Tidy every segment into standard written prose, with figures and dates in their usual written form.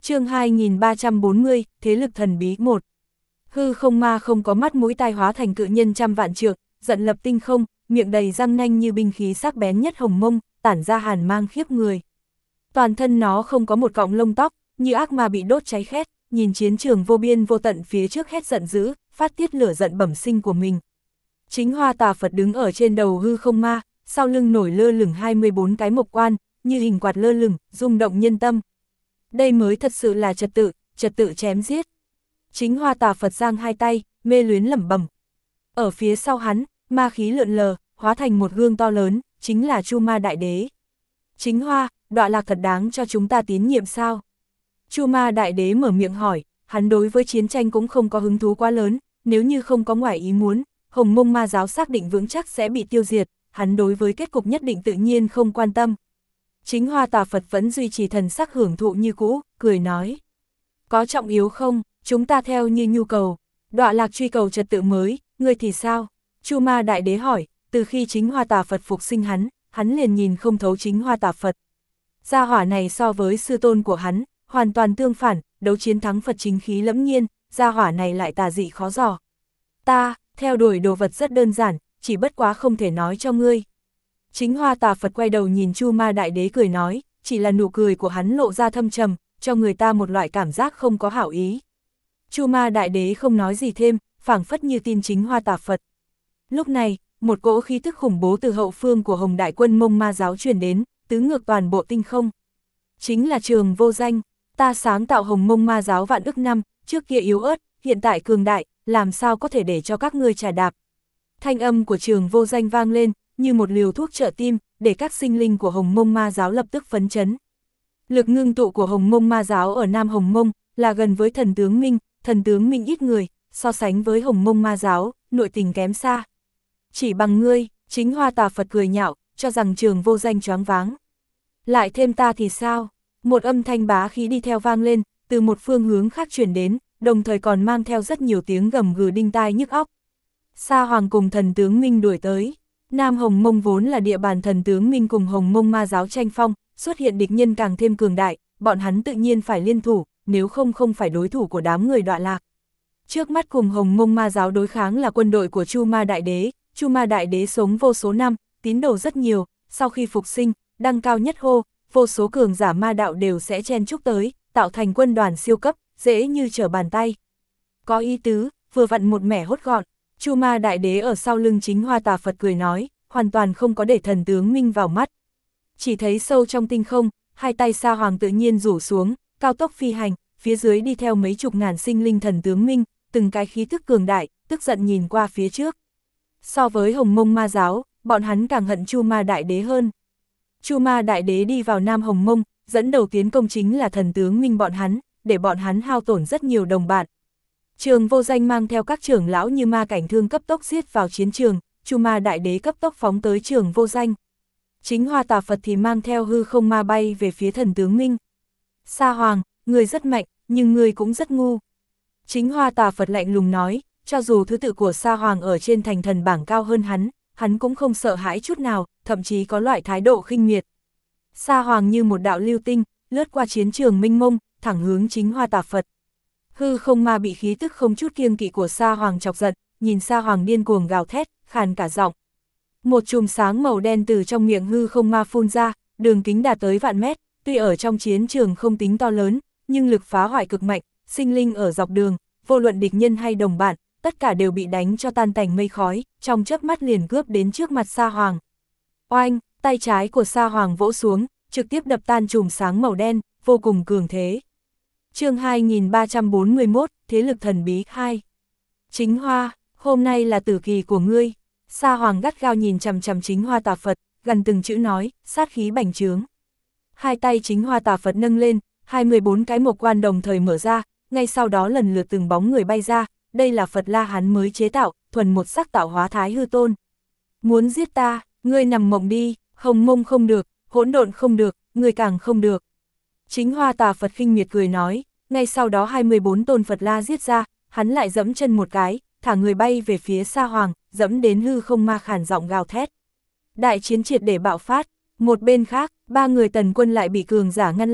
Chương 2340, Thế lực thần bí 1. Hư không ma không có mắt mũi tai hóa thành cự nhân trăm vạn trượng, giận lập tinh không, miệng đầy răng nanh như binh khí sắc bén nhất hồng mông, tản ra hàn mang khiếp người. Toàn thân nó không có một cọng lông tóc, như ác ma bị đốt cháy khét, nhìn chiến trường vô biên vô tận phía trước hét giận dữ, phát tiết lửa giận bẩm sinh của mình. Chính Hoa Tà Phật đứng ở trên đầu hư không ma, sau lưng nổi lơ lửng 24 cái mộc quan, như hình quạt lơ lửng, rung động nhân tâm. Đây mới thật sự là trật tự chém giết. Chính Hoa Tà Phật giang hai tay, mê luyến lẩm bẩm. Ở phía sau hắn, ma khí lượn lờ, hóa thành một gương to lớn, chính là Chu Ma Đại Đế. Chính Hoa, Đọa Lạc thật đáng cho chúng ta tín nhiệm sao? Chu Ma Đại Đế mở miệng hỏi, hắn đối với chiến tranh cũng không có hứng thú quá lớn, nếu như không có ngoại ý muốn, Hồng Mông Ma giáo xác định vững chắc sẽ bị tiêu diệt, hắn đối với kết cục nhất định tự nhiên không quan tâm. Chính Hoa Tà Phật vẫn duy trì thần sắc hưởng thụ như cũ, cười nói. Có trọng yếu không, chúng ta theo như nhu cầu, Đọa Lạc truy cầu trật tự mới, ngươi thì sao? Chu Ma Đại Đế hỏi, từ khi Chính Hoa Tà Phật phục sinh hắn liền nhìn không thấu Chính Hoa Tà Phật. Gia hỏa này so với sư tôn của hắn, hoàn toàn tương phản, đấu chiến thắng Phật chính khí lẫm nhiên, gia hỏa này lại tà dị khó dò. Ta, theo đuổi đồ vật rất đơn giản, chỉ bất quá không thể nói cho ngươi. Chính Hoa Tà Phật quay đầu nhìn Chu Ma Đại Đế cười nói, chỉ là nụ cười của hắn lộ ra thâm trầm, cho người ta một loại cảm giác không có hảo ý. Chu Ma Đại Đế không nói gì thêm, phảng phất như tin Chính Hoa Tà Phật. Lúc này, một cỗ khí tức khủng bố từ hậu phương của Hồng Đại Quân Mông Ma giáo truyền đến, tứ ngược toàn bộ tinh không. Chính là Trường Vô Danh, ta sáng tạo Hồng Mông Ma giáo vạn ức năm, trước kia yếu ớt, hiện tại cường đại, làm sao có thể để cho các ngươi trà đạp. Thanh âm của Trường Vô Danh vang lên, như một liều thuốc trợ tim, để các sinh linh của Hồng Mông Ma giáo lập tức phấn chấn. Lực ngưng tụ của Hồng Mông Ma giáo ở Nam Hồng Mông là gần với Thần Tướng Minh ít người, so sánh với Hồng Mông Ma giáo, nội tình kém xa. Chỉ bằng ngươi, Chính Hoa Tà Phật cười nhạo, cho rằng Trường Vô Danh choáng váng. Lại thêm ta thì sao? Một âm thanh bá khí đi theo vang lên, từ một phương hướng khác truyền đến, đồng thời còn mang theo rất nhiều tiếng gầm gừ đinh tai nhức óc. Sa Hoàng cùng Thần Tướng Minh đuổi tới. Nam Hồng Mông vốn là địa bàn Thần Tướng Minh cùng Hồng Mông Ma giáo tranh phong, xuất hiện địch nhân càng thêm cường đại, bọn hắn tự nhiên phải liên thủ, nếu không phải đối thủ của đám người Đọa Lạc. Trước mắt cùng Hồng Mông Ma giáo đối kháng là quân đội của Chu Ma Đại Đế. Chu Ma Đại Đế sống vô số năm, tín đồ rất nhiều, sau khi phục sinh, đăng cao nhất hô, vô số cường giả ma đạo đều sẽ chen chúc tới, tạo thành quân đoàn siêu cấp, dễ như trở bàn tay. Có ý tứ, vừa vặn một mẻ hốt gọn. Chu Ma Đại Đế ở sau lưng Chính Hoa Tà Phật cười nói, hoàn toàn không có để Thần Tướng Minh vào mắt. Chỉ thấy sâu trong tinh không, hai tay Sa Hoàng tự nhiên rủ xuống, cao tốc phi hành, phía dưới đi theo mấy chục ngàn sinh linh Thần Tướng Minh, từng cái khí thức cường đại, tức giận nhìn qua phía trước. So với Hồng Mông Ma giáo, bọn hắn càng hận Chu Ma Đại Đế hơn. Chu Ma Đại Đế đi vào Nam Hồng Mông, dẫn đầu tiến công chính là Thần Tướng Minh bọn hắn, để bọn hắn hao tổn rất nhiều đồng bạn. Trường Vô Danh mang theo các trưởng lão như Ma Cảnh Thương cấp tốc giết vào chiến trường, Chu Ma Đại Đế cấp tốc phóng tới Trường Vô Danh. Chính Hoa Tà Phật thì mang theo hư không ma bay về phía Thần Tướng Minh. Sa Hoàng, người rất mạnh, nhưng người cũng rất ngu. Chính Hoa Tà Phật lạnh lùng nói, cho dù thứ tự của Sa Hoàng ở trên thành thần bảng cao hơn hắn cũng không sợ hãi chút nào, thậm chí có loại thái độ khinh miệt. Sa Hoàng như một đạo lưu tinh, lướt qua chiến trường mênh mông, thẳng hướng Chính Hoa Tà Phật. Hư không ma bị khí tức không chút kiêng kỵ của Sa Hoàng chọc giận, nhìn Sa Hoàng điên cuồng gào thét, khàn cả giọng. Một chùm sáng màu đen từ trong miệng hư không ma phun ra, đường kính đạt tới vạn mét, tuy ở trong chiến trường không tính to lớn, nhưng lực phá hoại cực mạnh, sinh linh ở dọc đường, vô luận địch nhân hay đồng bạn, tất cả đều bị đánh cho tan tành mây khói, trong chớp mắt liền cướp đến trước mặt Sa Hoàng. Oanh, tay trái của Sa Hoàng vỗ xuống, trực tiếp đập tan chùm sáng màu đen, vô cùng cường thế. Chương 2341, Thế lực thần bí 2. Chính Hoa, hôm nay là tử kỳ của ngươi. Sa Hoàng gắt gao nhìn chằm chằm Chính Hoa Tà Phật, gần từng chữ nói, sát khí bành trướng. Hai tay Chính Hoa Tà Phật nâng lên, 24 cái mộc quan đồng thời mở ra, ngay sau đó lần lượt từng bóng người bay ra, đây là Phật La Hán mới chế tạo, thuần một sắc tạo hóa Thái Hư Tôn. Muốn giết ta, ngươi nằm mộng đi, Hồng Mông không được, hỗn độn không được, ngươi càng không được. Chính Hoa Tà Phật khinh miệt cười nói, ngay sau đó 24 tôn Phật La giết ra, hắn lại dẫm chân một cái, thả người bay về phía Sa Hoàng, dẫm đến hư không ma khản giọng gào thét. Đại chiến triệt để bạo phát, một bên khác, ba người Tần Quân lại bị cường giả ngăn lại,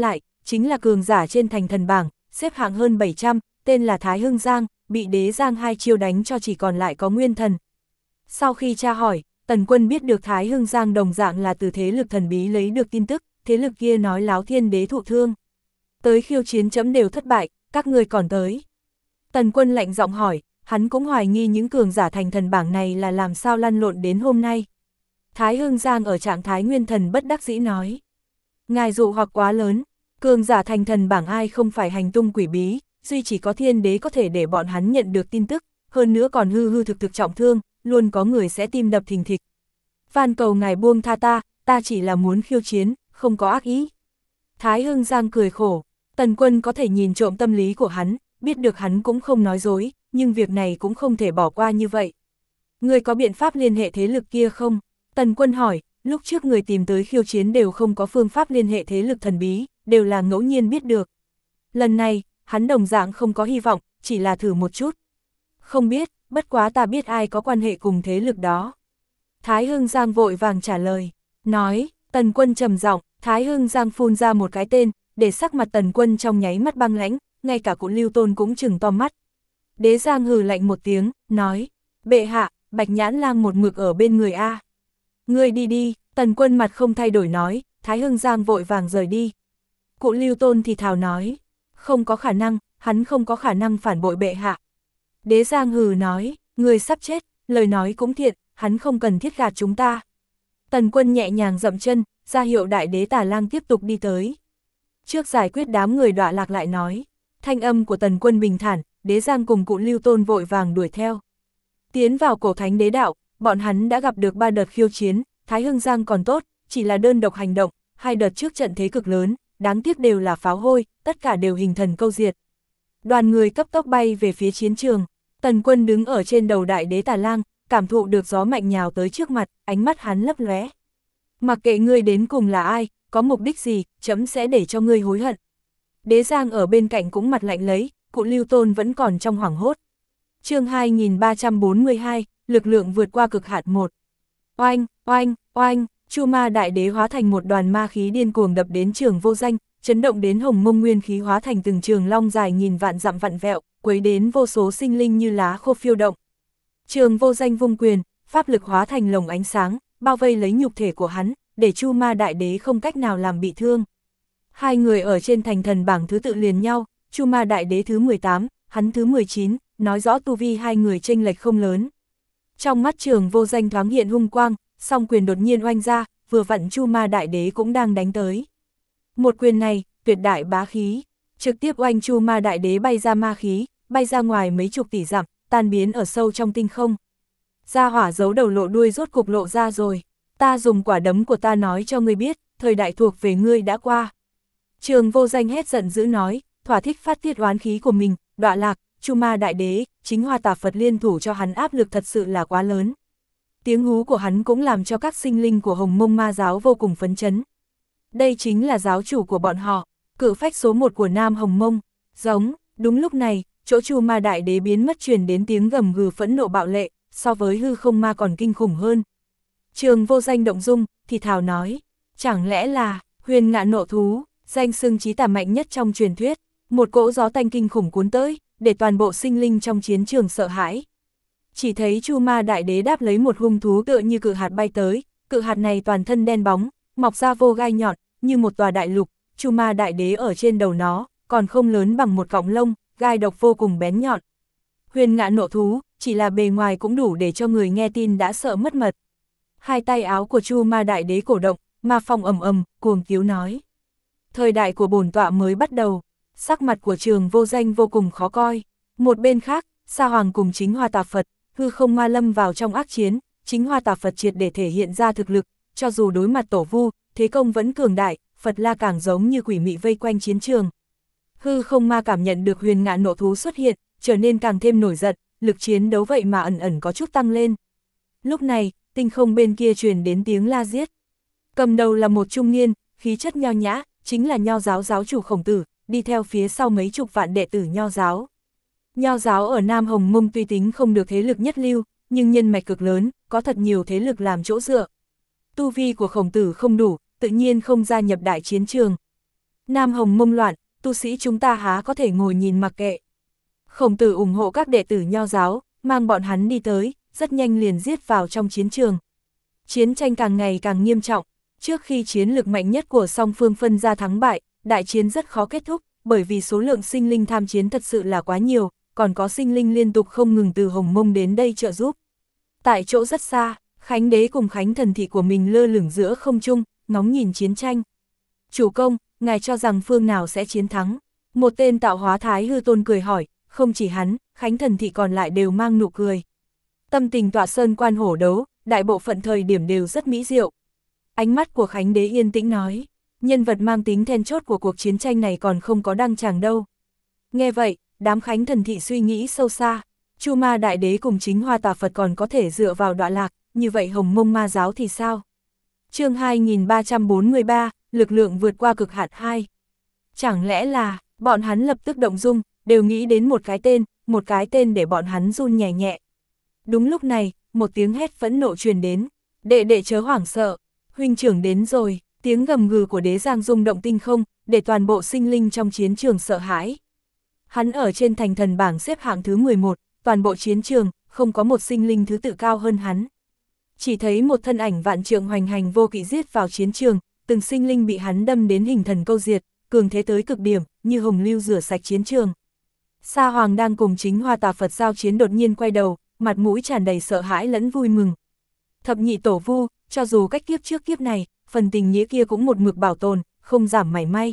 chính là cường giả trên thành thần bảng, xếp hạng hơn 700, tên là Thái Hưng Giang, bị Đế Giang hai chiêu đánh cho chỉ còn lại có nguyên thần. Sau khi tra hỏi, Tần Quân biết được Thái Hưng Giang đồng dạng là từ thế lực thần bí lấy được tin tức, thế lực kia nói Láo Thiên Đế thụ thương. Tới khiêu chiến chấm đều thất bại, các người còn tới. Tần Quân lạnh giọng hỏi, hắn cũng hoài nghi những cường giả thành thần bảng này là làm sao lăn lộn đến hôm nay. Thái Hưng Giang ở trạng thái nguyên thần bất đắc dĩ nói. Ngài dụ hoặc quá lớn, cường giả thành thần bảng ai không phải hành tung quỷ bí, duy chỉ có Thiên Đế có thể để bọn hắn nhận được tin tức, hơn nữa còn hư hư thực thực trọng thương, luôn có người sẽ tim đập thình thịch. Van cầu ngài buông tha ta chỉ là muốn khiêu chiến, không có ác ý. Thái Hưng Giang cười khổ, Tần Quân có thể nhìn trộm tâm lý của hắn, biết được hắn cũng không nói dối, nhưng việc này cũng không thể bỏ qua như vậy. Người có biện pháp liên hệ thế lực kia không? Tần Quân hỏi, lúc trước người tìm tới khiêu chiến đều không có phương pháp liên hệ thế lực thần bí, đều là ngẫu nhiên biết được. Lần này, hắn đồng dạng không có hy vọng, chỉ là thử một chút. Không biết, bất quá ta biết ai có quan hệ cùng thế lực đó. Thái Hưng Giang vội vàng trả lời, nói, Tần Quân trầm giọng. Thái Hưng Giang phun ra một cái tên, để sắc mặt Tần Quân trong nháy mắt băng lãnh, ngay cả cụ Lưu Tôn cũng trừng to mắt. Đế Giang hừ lạnh một tiếng, nói, bệ hạ, Bạch Nhãn Lang một mực ở bên người a. Ngươi đi đi, Tần Quân mặt không thay đổi nói, Thái Hưng Giang vội vàng rời đi. Cụ Lưu Tôn thì thào nói, không có khả năng, hắn không có khả năng phản bội bệ hạ. Đế Giang hừ nói, người sắp chết, lời nói cũng thiện, hắn không cần thiết gạt chúng ta. Tần Quân nhẹ nhàng dậm chân, ra hiệu Đại Đế Tà Lang tiếp tục đi tới. Trước giải quyết đám người đọa lạc lại nói, thanh âm của Tần Quân bình thản, Đế Giang cùng cụ Lưu Tôn vội vàng đuổi theo. Tiến vào cổ thánh đế đạo, bọn hắn đã gặp được 3 đợt khiêu chiến, Thái Hưng Giang còn tốt, chỉ là đơn độc hành động, 2 đợt trước trận thế cực lớn, đáng tiếc đều là pháo hôi, tất cả đều hình thần câu diệt. Đoàn người cấp tốc bay về phía chiến trường, Tần Quân đứng ở trên đầu Đại Đế Tà Lang, cảm thụ được gió mạnh nhào tới trước mặt, ánh mắt hắn lấp lóe. Mặc kệ ngươi đến cùng là ai, có mục đích gì, chấm sẽ để cho ngươi hối hận. Đế Giang ở bên cạnh cũng mặt lạnh lấy, cụ Lưu Tôn vẫn còn trong hoảng hốt. Chương 2342, lực lượng vượt qua cực hạn 1. Oanh, oanh, oanh, Chu Ma Đại Đế hóa thành một đoàn ma khí điên cuồng đập đến Trường Vô Danh, chấn động đến Hồng Mông nguyên khí hóa thành từng trường long dài nghìn vạn dặm vặn vẹo, quấy đến vô số sinh linh như lá khô phiêu động. Trường Vô Danh vung quyền, pháp lực hóa thành lồng ánh sáng, bao vây lấy nhục thể của hắn, để Chu Ma Đại Đế không cách nào làm bị thương. Hai người ở trên thành thần bảng thứ tự liền nhau, Chu Ma Đại Đế thứ 18, hắn thứ 19, nói rõ tu vi hai người chênh lệch không lớn. Trong mắt Trường Vô Danh thoáng hiện hung quang, song quyền đột nhiên oanh ra, vừa vặn Chu Ma Đại Đế cũng đang đánh tới. Một quyền này, tuyệt đại bá khí, trực tiếp oanh Chu Ma Đại Đế bay ra ma khí, bay ra ngoài mấy chục tỷ dặm, tan biến ở sâu trong tinh không. Gia hỏa giấu đầu lộ đuôi rốt cục lộ ra rồi, ta dùng quả đấm của ta nói cho ngươi biết, thời đại thuộc về ngươi đã qua. Trường Vô Danh hét giận dữ nói, thỏa thích phát tiết oán khí của mình, đọa lạc, Chu Ma Đại Đế, chính Hoa Tà Phật liên thủ cho hắn áp lực thật sự là quá lớn. Tiếng hú của hắn cũng làm cho các sinh linh của Hồng Mông Ma giáo vô cùng phấn chấn. Đây chính là giáo chủ của bọn họ, cự phách số 1 của Nam Hồng Mông. Giống, đúng lúc này, chỗ Chu Ma Đại Đế biến mất truyền đến tiếng gầm gừ phẫn nộ bạo lệ, so với hư không ma còn kinh khủng hơn. Trường Vô Danh động dung, thì thào nói, chẳng lẽ là Huyền Ngạn Nộ Thú, danh xưng chí tà mạnh nhất trong truyền thuyết, một cỗ gió tanh kinh khủng cuốn tới, để toàn bộ sinh linh trong chiến trường sợ hãi. Chỉ thấy Chu Ma Đại Đế đáp lấy một hung thú tựa như cự hạt bay tới, cự hạt này toàn thân đen bóng, mọc ra vô gai nhọn, như một tòa đại lục, Chu Ma Đại Đế ở trên đầu nó, còn không lớn bằng một cọng lông, gai độc vô cùng bén nhọn. Huyền Ngạn Nộ Thú, chỉ là bề ngoài cũng đủ để cho người nghe tin đã sợ mất mật. Hai tay áo của Chu Ma Đại Đế cổ động, ma phong ầm ầm, cuồng cứu nói. Thời đại của bổn tọa mới bắt đầu, sắc mặt của Trường Vô Danh vô cùng khó coi. Một bên khác, Sa Hoàng cùng chính Hoa Tà Phật, hư không ma lâm vào trong ác chiến, chính Hoa Tà Phật triệt để thể hiện ra thực lực, cho dù đối mặt tổ vu, thế công vẫn cường đại, Phật La càng giống như quỷ mị vây quanh chiến trường. Hư không ma cảm nhận được Huyền Ngạn Nộ Thú xuất hiện, trở nên càng thêm nổi giận, lực chiến đấu vậy mà ẩn ẩn có chút tăng lên. Lúc này, tinh không bên kia truyền đến tiếng la giết. Cầm đầu là một trung niên, khí chất nho nhã, chính là Nho giáo giáo chủ Khổng Tử, đi theo phía sau mấy chục vạn đệ tử Nho giáo. Nho giáo ở Nam Hồng Mông tuy tính không được thế lực nhất lưu, nhưng nhân mạch cực lớn, có thật nhiều thế lực làm chỗ dựa. Tu vi của Khổng Tử không đủ, tự nhiên không gia nhập đại chiến trường. Nam Hồng Mông loạn, tu sĩ chúng ta há có thể ngồi nhìn mặc kệ. Khổng Tử ủng hộ các đệ tử nho giáo, mang bọn hắn đi tới, rất nhanh liền giết vào trong chiến trường. Chiến tranh càng ngày càng nghiêm trọng, trước khi chiến lực mạnh nhất của song phương phân ra thắng bại, đại chiến rất khó kết thúc, bởi vì số lượng sinh linh tham chiến thật sự là quá nhiều, còn có sinh linh liên tục không ngừng từ Hồng Mông đến đây trợ giúp. Tại chỗ rất xa, Khánh Đế cùng Khánh Thần Thị của mình lơ lửng giữa không trung, ngóng nhìn chiến tranh. Chủ công, ngài cho rằng phương nào sẽ chiến thắng? Một tên tạo hóa Thái Hư Tôn cười hỏi, không chỉ hắn, Khánh Thần Thị còn lại đều mang nụ cười. Tâm tình tọa sơn quan hổ đấu, đại bộ phận thời điểm đều rất mỹ diệu. Ánh mắt của Khánh Đế yên tĩnh nói, nhân vật mang tính then chốt của cuộc chiến tranh này còn không có đăng tràng đâu. Nghe vậy, đám Khánh Thần Thị suy nghĩ sâu xa, Chu Ma Đại Đế cùng Chính Hoa Tà Phật còn có thể dựa vào đọa lạc, như vậy Hồng Mông Ma Giáo thì sao? Chương 2343, lực lượng vượt qua cực hạn 2. Chẳng lẽ là, bọn hắn lập tức động dung, đều nghĩ đến một cái tên để bọn hắn run nhẹ nhẹ. Đúng lúc này, một tiếng hét phẫn nộ truyền đến, đệ đệ chớ hoảng sợ, huynh trưởng đến rồi, tiếng gầm gừ của Đế Giang rung động tinh không, để toàn bộ sinh linh trong chiến trường sợ hãi. Hắn ở trên thành thần bảng xếp hạng thứ 11, toàn bộ chiến trường, không có một sinh linh thứ tự cao hơn hắn. Chỉ thấy một thân ảnh vạn trượng hoành hành vô kỵ giết vào chiến trường, từng sinh linh bị hắn đâm đến hình thần câu diệt, cường thế tới cực điểm, như hồng lưu rửa sạch chiến trường. Sa Hoàng đang cùng Chính Hoa Tà Phật giao chiến đột nhiên quay đầu, mặt mũi tràn đầy sợ hãi lẫn vui mừng. Thập nhị tổ vu, cho dù cách kiếp trước kiếp này, phần tình nghĩa kia cũng một mực bảo tồn, không giảm mảy may.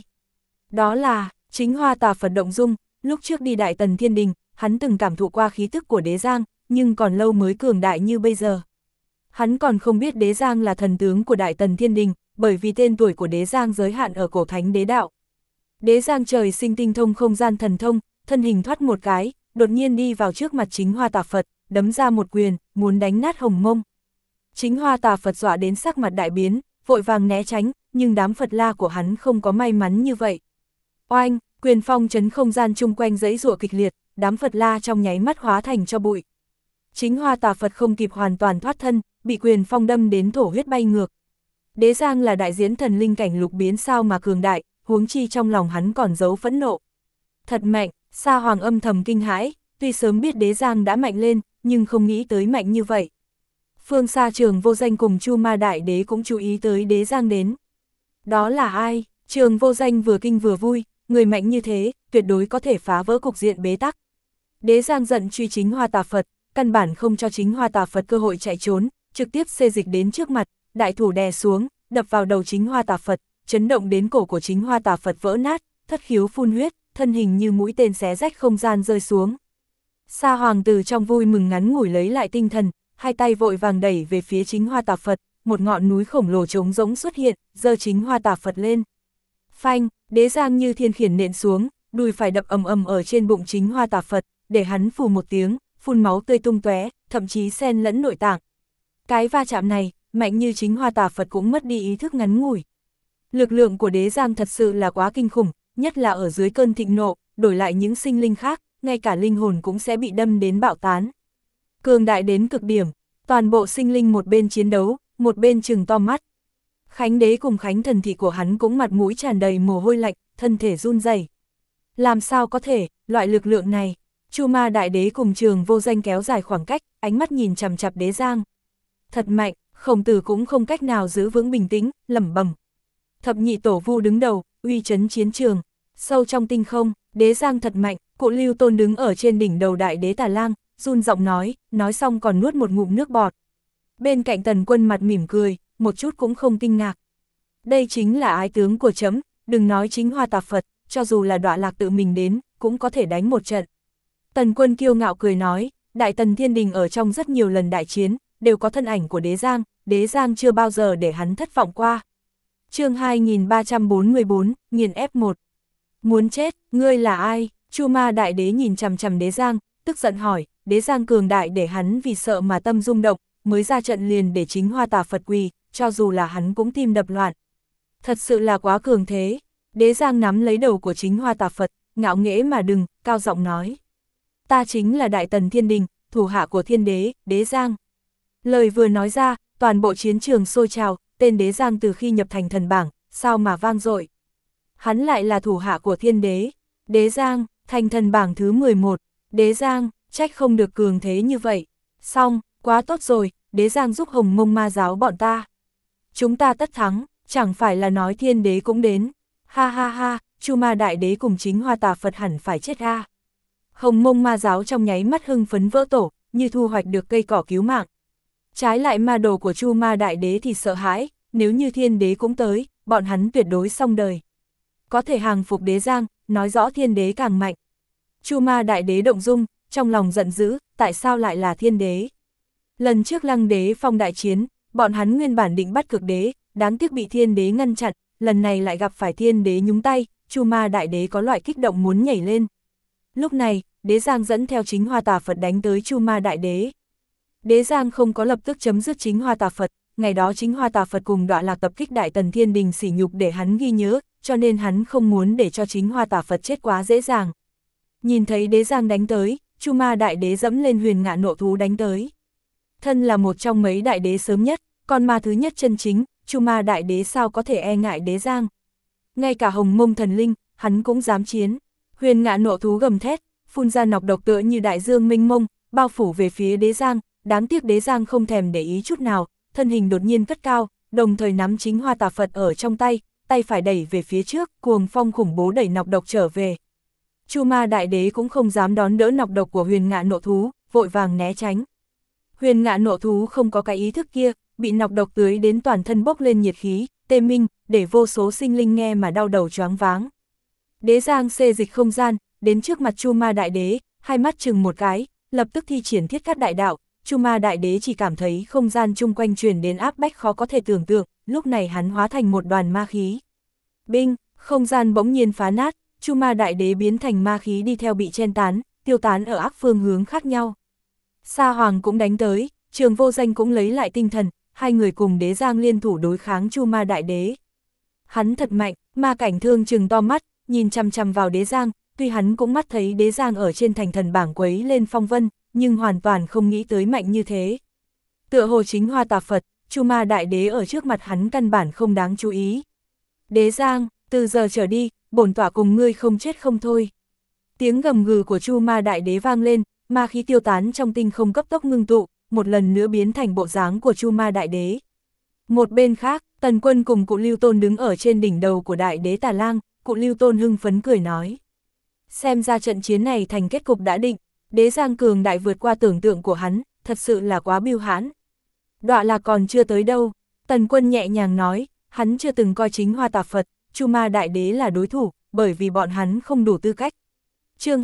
Đó là, Chính Hoa Tà Phật động dung, lúc trước đi Đại Tần Thiên Đình, hắn từng cảm thụ qua khí tức của Đế Giang, nhưng còn lâu mới cường đại như bây giờ. Hắn còn không biết Đế Giang là thần tướng của Đại Tần Thiên Đình, bởi vì tên tuổi của Đế Giang giới hạn ở cổ thánh đế đạo. Đế Giang trời sinh tinh thông không gian thần thông, thân hình thoát một cái, đột nhiên đi vào trước mặt Chính Hoa Tà Phật, đấm ra một quyền, muốn đánh nát Hồng Mông. Chính Hoa Tà Phật dọa đến sắc mặt đại biến, vội vàng né tránh, nhưng đám Phật la của hắn không có may mắn như vậy. Oanh, quyền phong chấn không gian chung quanh giãy giụa kịch liệt, đám Phật la trong nháy mắt hóa thành cho bụi. Chính Hoa Tà Phật không kịp hoàn toàn thoát thân, bị quyền phong đâm đến thổ huyết bay ngược. Đế Giang là đại diễn thần linh cảnh lục biến sao mà cường đại, huống chi trong lòng hắn còn giấu phẫn nộ. Thật mạnh, Sa Hoàng âm thầm kinh hãi, tuy sớm biết Đế Giang đã mạnh lên, nhưng không nghĩ tới mạnh như vậy. Phương xa Trường Vô Danh cùng Chu Ma Đại Đế cũng chú ý tới Đế Giang đến. Đó là ai? Trường Vô Danh vừa kinh vừa vui, người mạnh như thế, tuyệt đối có thể phá vỡ cục diện bế tắc. Đế Giang giận truy Chính Hoa Tà Phật, căn bản không cho Chính Hoa Tà Phật cơ hội chạy trốn, trực tiếp xê dịch đến trước mặt, đại thủ đè xuống, đập vào đầu Chính Hoa Tà Phật, chấn động đến cổ của Chính Hoa Tà Phật vỡ nát, thất khiếu phun huyết, thân hình như mũi tên xé rách không gian rơi xuống. Sa Hoàng từ trong vui mừng ngắn ngủi lấy lại tinh thần, hai tay vội vàng đẩy về phía Chính Hoa Tà Phật, một ngọn núi khổng lồ trống rỗng xuất hiện, giơ Chính Hoa Tà Phật lên. Phanh, Đế Giang như thiên khiển nện xuống, đùi phải đập ầm ầm ở trên bụng Chính Hoa Tà Phật, để hắn phù một tiếng, phun máu tươi tung tóe, thậm chí xen lẫn nội tạng. Cái va chạm này, mạnh như Chính Hoa Tà Phật cũng mất đi ý thức ngắn ngủi. Lực lượng của Đế Giang thật sự là quá kinh khủng, nhất là ở dưới cơn thịnh nộ, đổi lại những sinh linh khác, ngay cả linh hồn cũng sẽ bị đâm đến bạo tán. Cường đại đến cực điểm, toàn bộ sinh linh một bên chiến đấu, một bên trừng to mắt. Khánh Đế cùng Khánh Thần Thị của hắn cũng mặt mũi tràn đầy mồ hôi lạnh, thân thể run rẩy. Làm sao có thể, loại lực lượng này? Chu Ma Đại Đế cùng Trường Vô Danh kéo dài khoảng cách, ánh mắt nhìn chằm chằm Đế Giang. Thật mạnh, Khổng Tử cũng không cách nào giữ vững bình tĩnh, lẩm bẩm. Thập nhị tổ vu đứng đầu, uy chấn chiến trường. Sâu trong tinh không, Đế Giang thật mạnh, Cụ Lưu Tôn đứng ở trên đỉnh đầu Đại Đế Tà Lang, run giọng nói xong còn nuốt một ngụm nước bọt. Bên cạnh Tần Quân mặt mỉm cười, một chút cũng không kinh ngạc. Đây chính là ái tướng của chấm, đừng nói Chính Hoa Tà Phật, cho dù là Đọa Lạc tự mình đến, cũng có thể đánh một trận. Tần Quân kiêu ngạo cười nói, Đại Tần Thiên Đình ở trong rất nhiều lần đại chiến, đều có thân ảnh của Đế Giang chưa bao giờ để hắn thất vọng qua. Chương 2344, nghiền ép 1. Muốn chết, ngươi là ai? Chu Ma Đại Đế nhìn chằm chằm Đế Giang, tức giận hỏi, Đế Giang cường đại để hắn vì sợ mà tâm rung động, mới ra trận liền để Chính Hoa Tà Phật quỳ, cho dù là hắn cũng tim đập loạn. Thật sự là quá cường thế. Đế Giang nắm lấy đầu của Chính Hoa Tà Phật, ngạo nghễ mà đừng, cao giọng nói. Ta chính là Đại Tần Thiên Đình, thủ hạ của Thiên Đế, Đế Giang. Lời vừa nói ra, toàn bộ chiến trường sôi trào, tên Đế Giang từ khi nhập thành thần bảng, sao mà vang dội. Hắn lại là thủ hạ của thiên đế. Đế Giang, thành thần bảng thứ 11. Đế Giang, trách không được cường thế như vậy. Xong, quá tốt rồi, Đế Giang giúp Hồng Mông ma giáo bọn ta. Chúng ta tất thắng, chẳng phải là nói thiên đế cũng đến. Ha ha ha, Chu Ma Đại Đế cùng Chính Hoa Tà Phật hẳn phải chết ha. Hồng Mông ma giáo trong nháy mắt hưng phấn vỡ tổ, như thu hoạch được cây cỏ cứu mạng. Trái lại ma đồ của Chu Ma Đại Đế thì sợ hãi, nếu như thiên đế cũng tới, bọn hắn tuyệt đối xong đời. Có thể hàng phục Đế Giang, nói rõ thiên đế càng mạnh. Chu Ma Đại Đế động dung, trong lòng giận dữ, tại sao lại là thiên đế? Lần trước Lăng Đế Phong đại chiến, bọn hắn nguyên bản định bắt Cực Đế, đáng tiếc bị thiên đế ngăn chặn, lần này lại gặp phải thiên đế nhúng tay, Chu Ma Đại Đế có loại kích động muốn nhảy lên. Lúc này, Đế Giang dẫn theo Chính Hoa Tà Phật đánh tới Chu Ma Đại Đế. Đế Giang không có lập tức chấm dứt Chính Hoa Tà Phật, ngày đó Chính Hoa Tà Phật cùng Đọa Lạc tập kích Đại Tần Thiên Đình sỉ nhục để hắn ghi nhớ, cho nên hắn không muốn để cho Chính Hoa Tà Phật chết quá dễ dàng. Nhìn thấy Đế Giang đánh tới, Chu Ma Đại Đế dẫm lên Huyền Ngạn Nộ Thú đánh tới. Thân là một trong mấy đại đế sớm nhất, con ma thứ nhất chân chính, Chu Ma Đại Đế sao có thể e ngại Đế Giang. Ngay cả Hồng Mông thần linh, hắn cũng dám chiến. Huyền Ngạn Nộ Thú gầm thét, phun ra nọc độc tựa như đại dương mênh mông, bao phủ về phía Đế Giang, đáng tiếc Đế Giang không thèm để ý chút nào, thân hình đột nhiên cất cao, đồng thời nắm Chính Hoa Tà Phật ở trong tay, tay phải đẩy về phía trước, cuồng phong khủng bố đẩy nọc độc trở về. Chu Ma Đại Đế cũng không dám đón đỡ nọc độc của Huyền Ngạn Nộ Thú, vội vàng né tránh. Huyền Ngạn Nộ Thú không có cái ý thức kia, bị nọc độc tưới đến toàn thân bốc lên nhiệt khí, tê minh, để vô số sinh linh nghe mà đau đầu choáng váng. Đế Giang xê dịch không gian, đến trước mặt Chu Ma Đại Đế, hai mắt chừng một cái, lập tức thi triển Thiết Cát Đại Đạo. Chu Ma Đại Đế chỉ cảm thấy không gian chung quanh truyền đến áp bách khó có thể tưởng tượng, lúc này hắn hóa thành một đoàn ma khí. Binh, không gian bỗng nhiên phá nát, Chu Ma Đại Đế biến thành ma khí đi theo bị chen tán, tiêu tán ở ác phương hướng khác nhau. Sa Hoàng cũng đánh tới, Trường Vô Danh cũng lấy lại tinh thần, hai người cùng Đế Giang liên thủ đối kháng Chu Ma Đại Đế. Hắn thật mạnh, Ma Cảnh Thương trừng to mắt, nhìn chằm chằm vào Đế Giang, tuy hắn cũng mắt thấy Đế Giang ở trên thành thần bảng quấy lên phong vân, nhưng hoàn toàn không nghĩ tới mạnh như thế. Tựa hồ Chính Hoa Tà Phật, Chu Ma Đại Đế ở trước mặt hắn căn bản không đáng chú ý. Đế Giang, từ giờ trở đi, bổn tọa cùng ngươi không chết không thôi. Tiếng gầm gừ của Chu Ma Đại Đế vang lên, ma khí tiêu tán trong tinh không cấp tốc ngưng tụ, một lần nữa biến thành bộ dáng của Chu Ma Đại Đế. Một bên khác, Tần Quân cùng Cụ Lưu Tôn đứng ở trên đỉnh đầu của Đại Đế Tà Lang, Cụ Lưu Tôn hưng phấn cười nói. Xem ra trận chiến này thành kết cục đã định, Đế Giang cường đại vượt qua tưởng tượng của hắn, thật sự là quá bưu hãn. Đọa Lạc còn chưa tới đâu, Tần Quân nhẹ nhàng nói, hắn chưa từng coi Chính Hoa Tà Phật, Chu Ma Đại Đế là đối thủ, bởi vì bọn hắn không đủ tư cách. Chương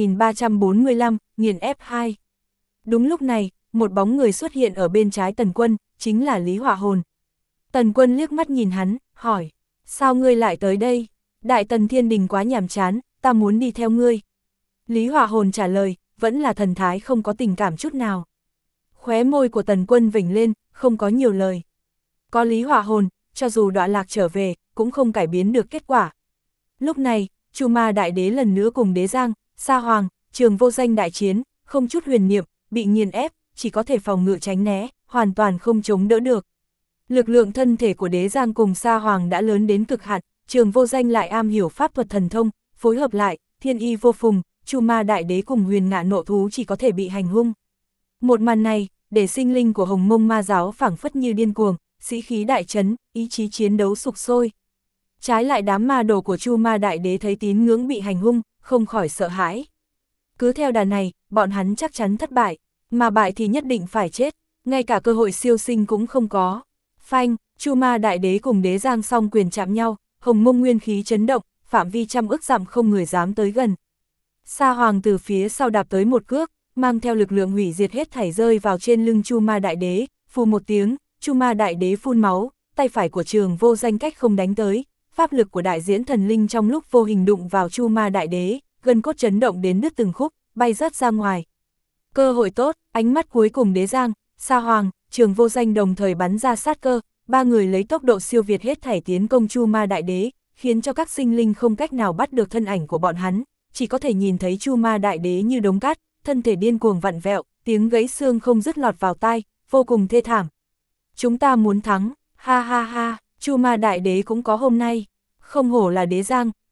2345, nghiền ép 2. Đúng lúc này, một bóng người xuất hiện ở bên trái Tần Quân, chính là Lý Hỏa Hồn. Tần Quân liếc mắt nhìn hắn, hỏi, sao ngươi lại tới đây? Đại Tần Thiên Đình quá nhàm chán, ta muốn đi theo ngươi. Lý Hỏa Hồn trả lời, vẫn là thần thái không có tình cảm chút nào. Khóe môi của Tần Quân vểnh lên, không có nhiều lời. Có Lý Hỏa Hồn, cho dù Đọa Lạc trở về, cũng không cải biến được kết quả. Lúc này, Chu Ma Đại Đế lần nữa cùng Đế Giang, Sa Hoàng, Trường Vô Danh đại chiến, không chút huyền niệm, bị nghiền ép, chỉ có thể phòng ngự tránh né, hoàn toàn không chống đỡ được. Lực lượng thân thể của Đế Giang cùng Sa Hoàng đã lớn đến cực hạn, Trường Vô Danh lại am hiểu pháp thuật thần thông, phối hợp lại, thiên y vô phùng, Chu Ma Đại Đế cùng Huyền Ngạn Nộ Thú chỉ có thể bị hành hung. Một màn này, để sinh linh của Hồng Mông ma giáo phảng phất như điên cuồng, sĩ khí đại chấn, ý chí chiến đấu sục sôi. Trái lại đám ma đồ của Chu Ma Đại Đế thấy tín ngưỡng bị hành hung, không khỏi sợ hãi. Cứ theo đà này, bọn hắn chắc chắn thất bại, mà bại thì nhất định phải chết, ngay cả cơ hội siêu sinh cũng không có. Phanh, Chu Ma Đại Đế cùng Đế Giang song quyền chạm nhau, Hồng Mông nguyên khí chấn động, phạm vi trăm ức dặm không người dám tới gần. Sa Hoàng từ phía sau đạp tới một cước, mang theo lực lượng hủy diệt hết thảy rơi vào trên lưng Chu Ma Đại Đế, phù một tiếng, Chu Ma Đại Đế phun máu, tay phải của Trường Vô Danh cách không đánh tới, pháp lực của đại diễn thần linh trong lúc vô hình đụng vào Chu Ma Đại Đế, gân cốt chấn động đến đứt từng khúc, bay rớt ra ngoài. Cơ hội tốt, ánh mắt cuối cùng Đế Giang, Sa Hoàng, Trường Vô Danh đồng thời bắn ra sát cơ, ba người lấy tốc độ siêu việt hết thảy tiến công Chu Ma Đại Đế, khiến cho các sinh linh không cách nào bắt được thân ảnh của bọn hắn, chỉ có thể nhìn thấy Chu Ma Đại Đế như đống cát, thân thể điên cuồng vặn vẹo, tiếng gãy xương không dứt lọt vào tai, vô cùng thê thảm. Chúng ta muốn thắng, ha ha ha, Chu Ma Đại Đế cũng có hôm nay, không hổ là Đế Giang,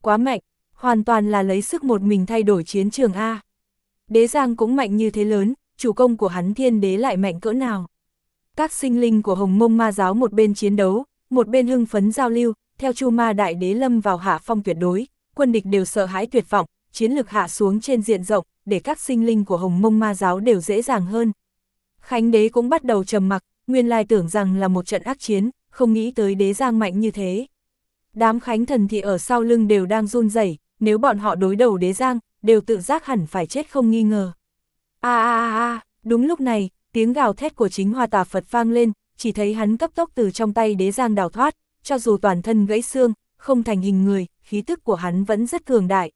quá mạnh, hoàn toàn là lấy sức một mình thay đổi chiến trường A. Đế Giang cũng mạnh như thế lớn, chủ công của hắn Thiên Đế lại mạnh cỡ nào. Các sinh linh của Hồng Mông Ma giáo một bên chiến đấu, một bên hưng phấn giao lưu, theo Chu Ma Đại Đế lâm vào hạ phong tuyệt đối, quân địch đều sợ hãi tuyệt vọng, chiến lực hạ xuống trên diện rộng, để các sinh linh của Hồng Mông Ma giáo đều dễ dàng hơn. Khánh Đế cũng bắt đầu trầm mặc, nguyên lai tưởng rằng là một trận ác chiến, không nghĩ tới Đế Giang mạnh như thế. Đám Khánh thần thì ở sau lưng đều đang run rẩy, nếu bọn họ đối đầu Đế Giang, đều tự giác hẳn phải chết không nghi ngờ. Đúng lúc này, tiếng gào thét của Chính Hoa Tà Phật vang lên, chỉ thấy hắn cấp tốc từ trong tay Đế Giang đào thoát, cho dù toàn thân gãy xương, không thành hình người, khí tức của hắn vẫn rất cường đại.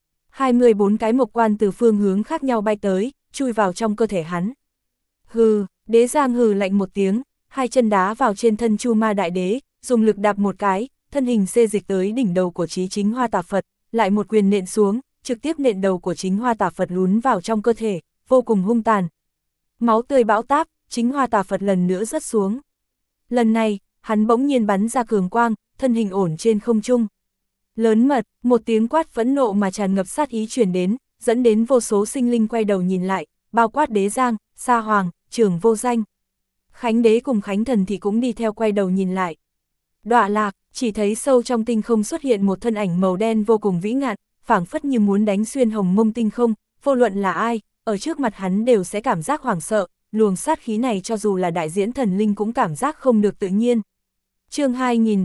24 cái mộc quan từ phương hướng khác nhau bay tới, chui vào trong cơ thể hắn. Hừ, Đế Giang hừ lạnh một tiếng, hai chân đá vào trên thân Chu Ma Đại Đế, dùng lực đạp một cái, thân hình xê dịch tới đỉnh đầu của Chính Hoa Tà Phật, lại một quyền nện xuống, trực tiếp nện đầu của Chính Hoa Tà Phật lún vào trong cơ thể, vô cùng hung tàn. Máu tươi bão táp, Chính Hoa Tà Phật lần nữa rớt xuống. Lần này, hắn bỗng nhiên bắn ra cường quang, thân hình ổn trên không trung. Lớn mật, một tiếng quát phẫn nộ mà tràn ngập sát ý truyền đến, dẫn đến vô số sinh linh quay đầu nhìn lại, bao quát Đế Giang, Sa Hoàng, Trường Vô Danh. Khánh Đế cùng Khánh Thần thì cũng đi theo quay đầu nhìn lại. Đọa Lạc, chỉ thấy sâu trong tinh không xuất hiện một thân ảnh màu đen vô cùng vĩ ngạn, phảng phất như muốn đánh xuyên Hồng Mông tinh không, vô luận là ai, ở trước mặt hắn đều sẽ cảm giác hoảng sợ, luồng sát khí này cho dù là đại diễn thần linh cũng cảm giác không được tự nhiên. Chương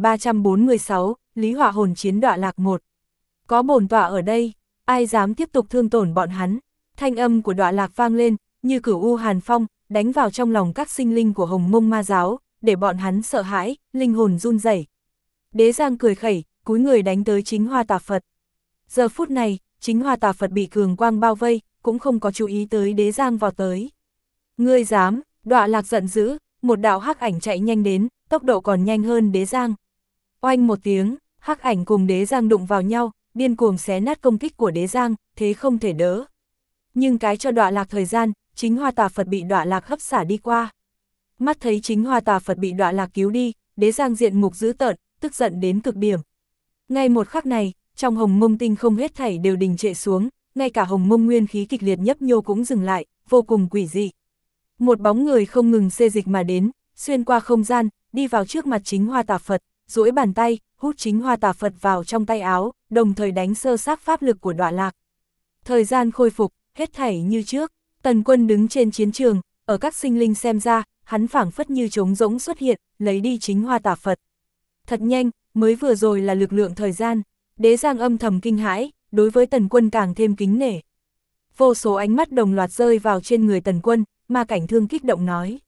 2346, Lý Hỏa Hồn Chiến Đọa Lạc 1. Có bổn tọa ở đây, ai dám tiếp tục thương tổn bọn hắn? Thanh âm của Đọa Lạc vang lên, như cửu u hàn phong, đánh vào trong lòng các sinh linh của Hồng Mông Ma giáo, để bọn hắn sợ hãi, linh hồn run rẩy. Đế Giang cười khẩy, cúi người đánh tới Chính Hoa Tà Phật. Giờ phút này, Chính Hoa Tà Phật bị cường quang bao vây, cũng không có chú ý tới Đế Giang vào tới. Ngươi dám? Đọa Lạc giận dữ, một đạo hắc ảnh chạy nhanh đến, tốc độ còn nhanh hơn Đế Giang. Oanh một tiếng, hắc ảnh cùng Đế Giang đụng vào nhau, điên cuồng xé nát công kích của Đế Giang, thế không thể đỡ. Nhưng cái cho Đọa Lạc thời gian, Chính Hoa Tà Phật bị Đọa Lạc hấp xả đi qua. Mắt thấy Chính Hoa Tà Phật bị Đọa Lạc cứu đi, Đế Giang diện mục dữ tợn, tức giận đến cực điểm. Ngay một khắc này, trong Hồng Mông tinh không hết thảy đều đình trệ xuống, ngay cả Hồng Mông nguyên khí kịch liệt nhấp nhô cũng dừng lại, vô cùng quỷ dị. Một bóng người không ngừng xê dịch mà đến, xuyên qua không gian, đi vào trước mặt Chính Hoa Tà Phật, duỗi bàn tay, hút Chính Hoa Tà Phật vào trong tay áo, đồng thời đánh sơ sát pháp lực của Đọa Lạc. Thời gian khôi phục, hết thảy như trước, Tần Quân đứng trên chiến trường, ở các sinh linh xem ra, hắn phảng phất như trống rỗng xuất hiện, lấy đi Chính Hoa Tà Phật. Thật nhanh, mới vừa rồi là lực lượng thời gian, Đế Giang âm thầm kinh hãi, đối với Tần Quân càng thêm kính nể. Vô số ánh mắt đồng loạt rơi vào trên người Tần Quân, Ma Cảnh Thương kích động nói.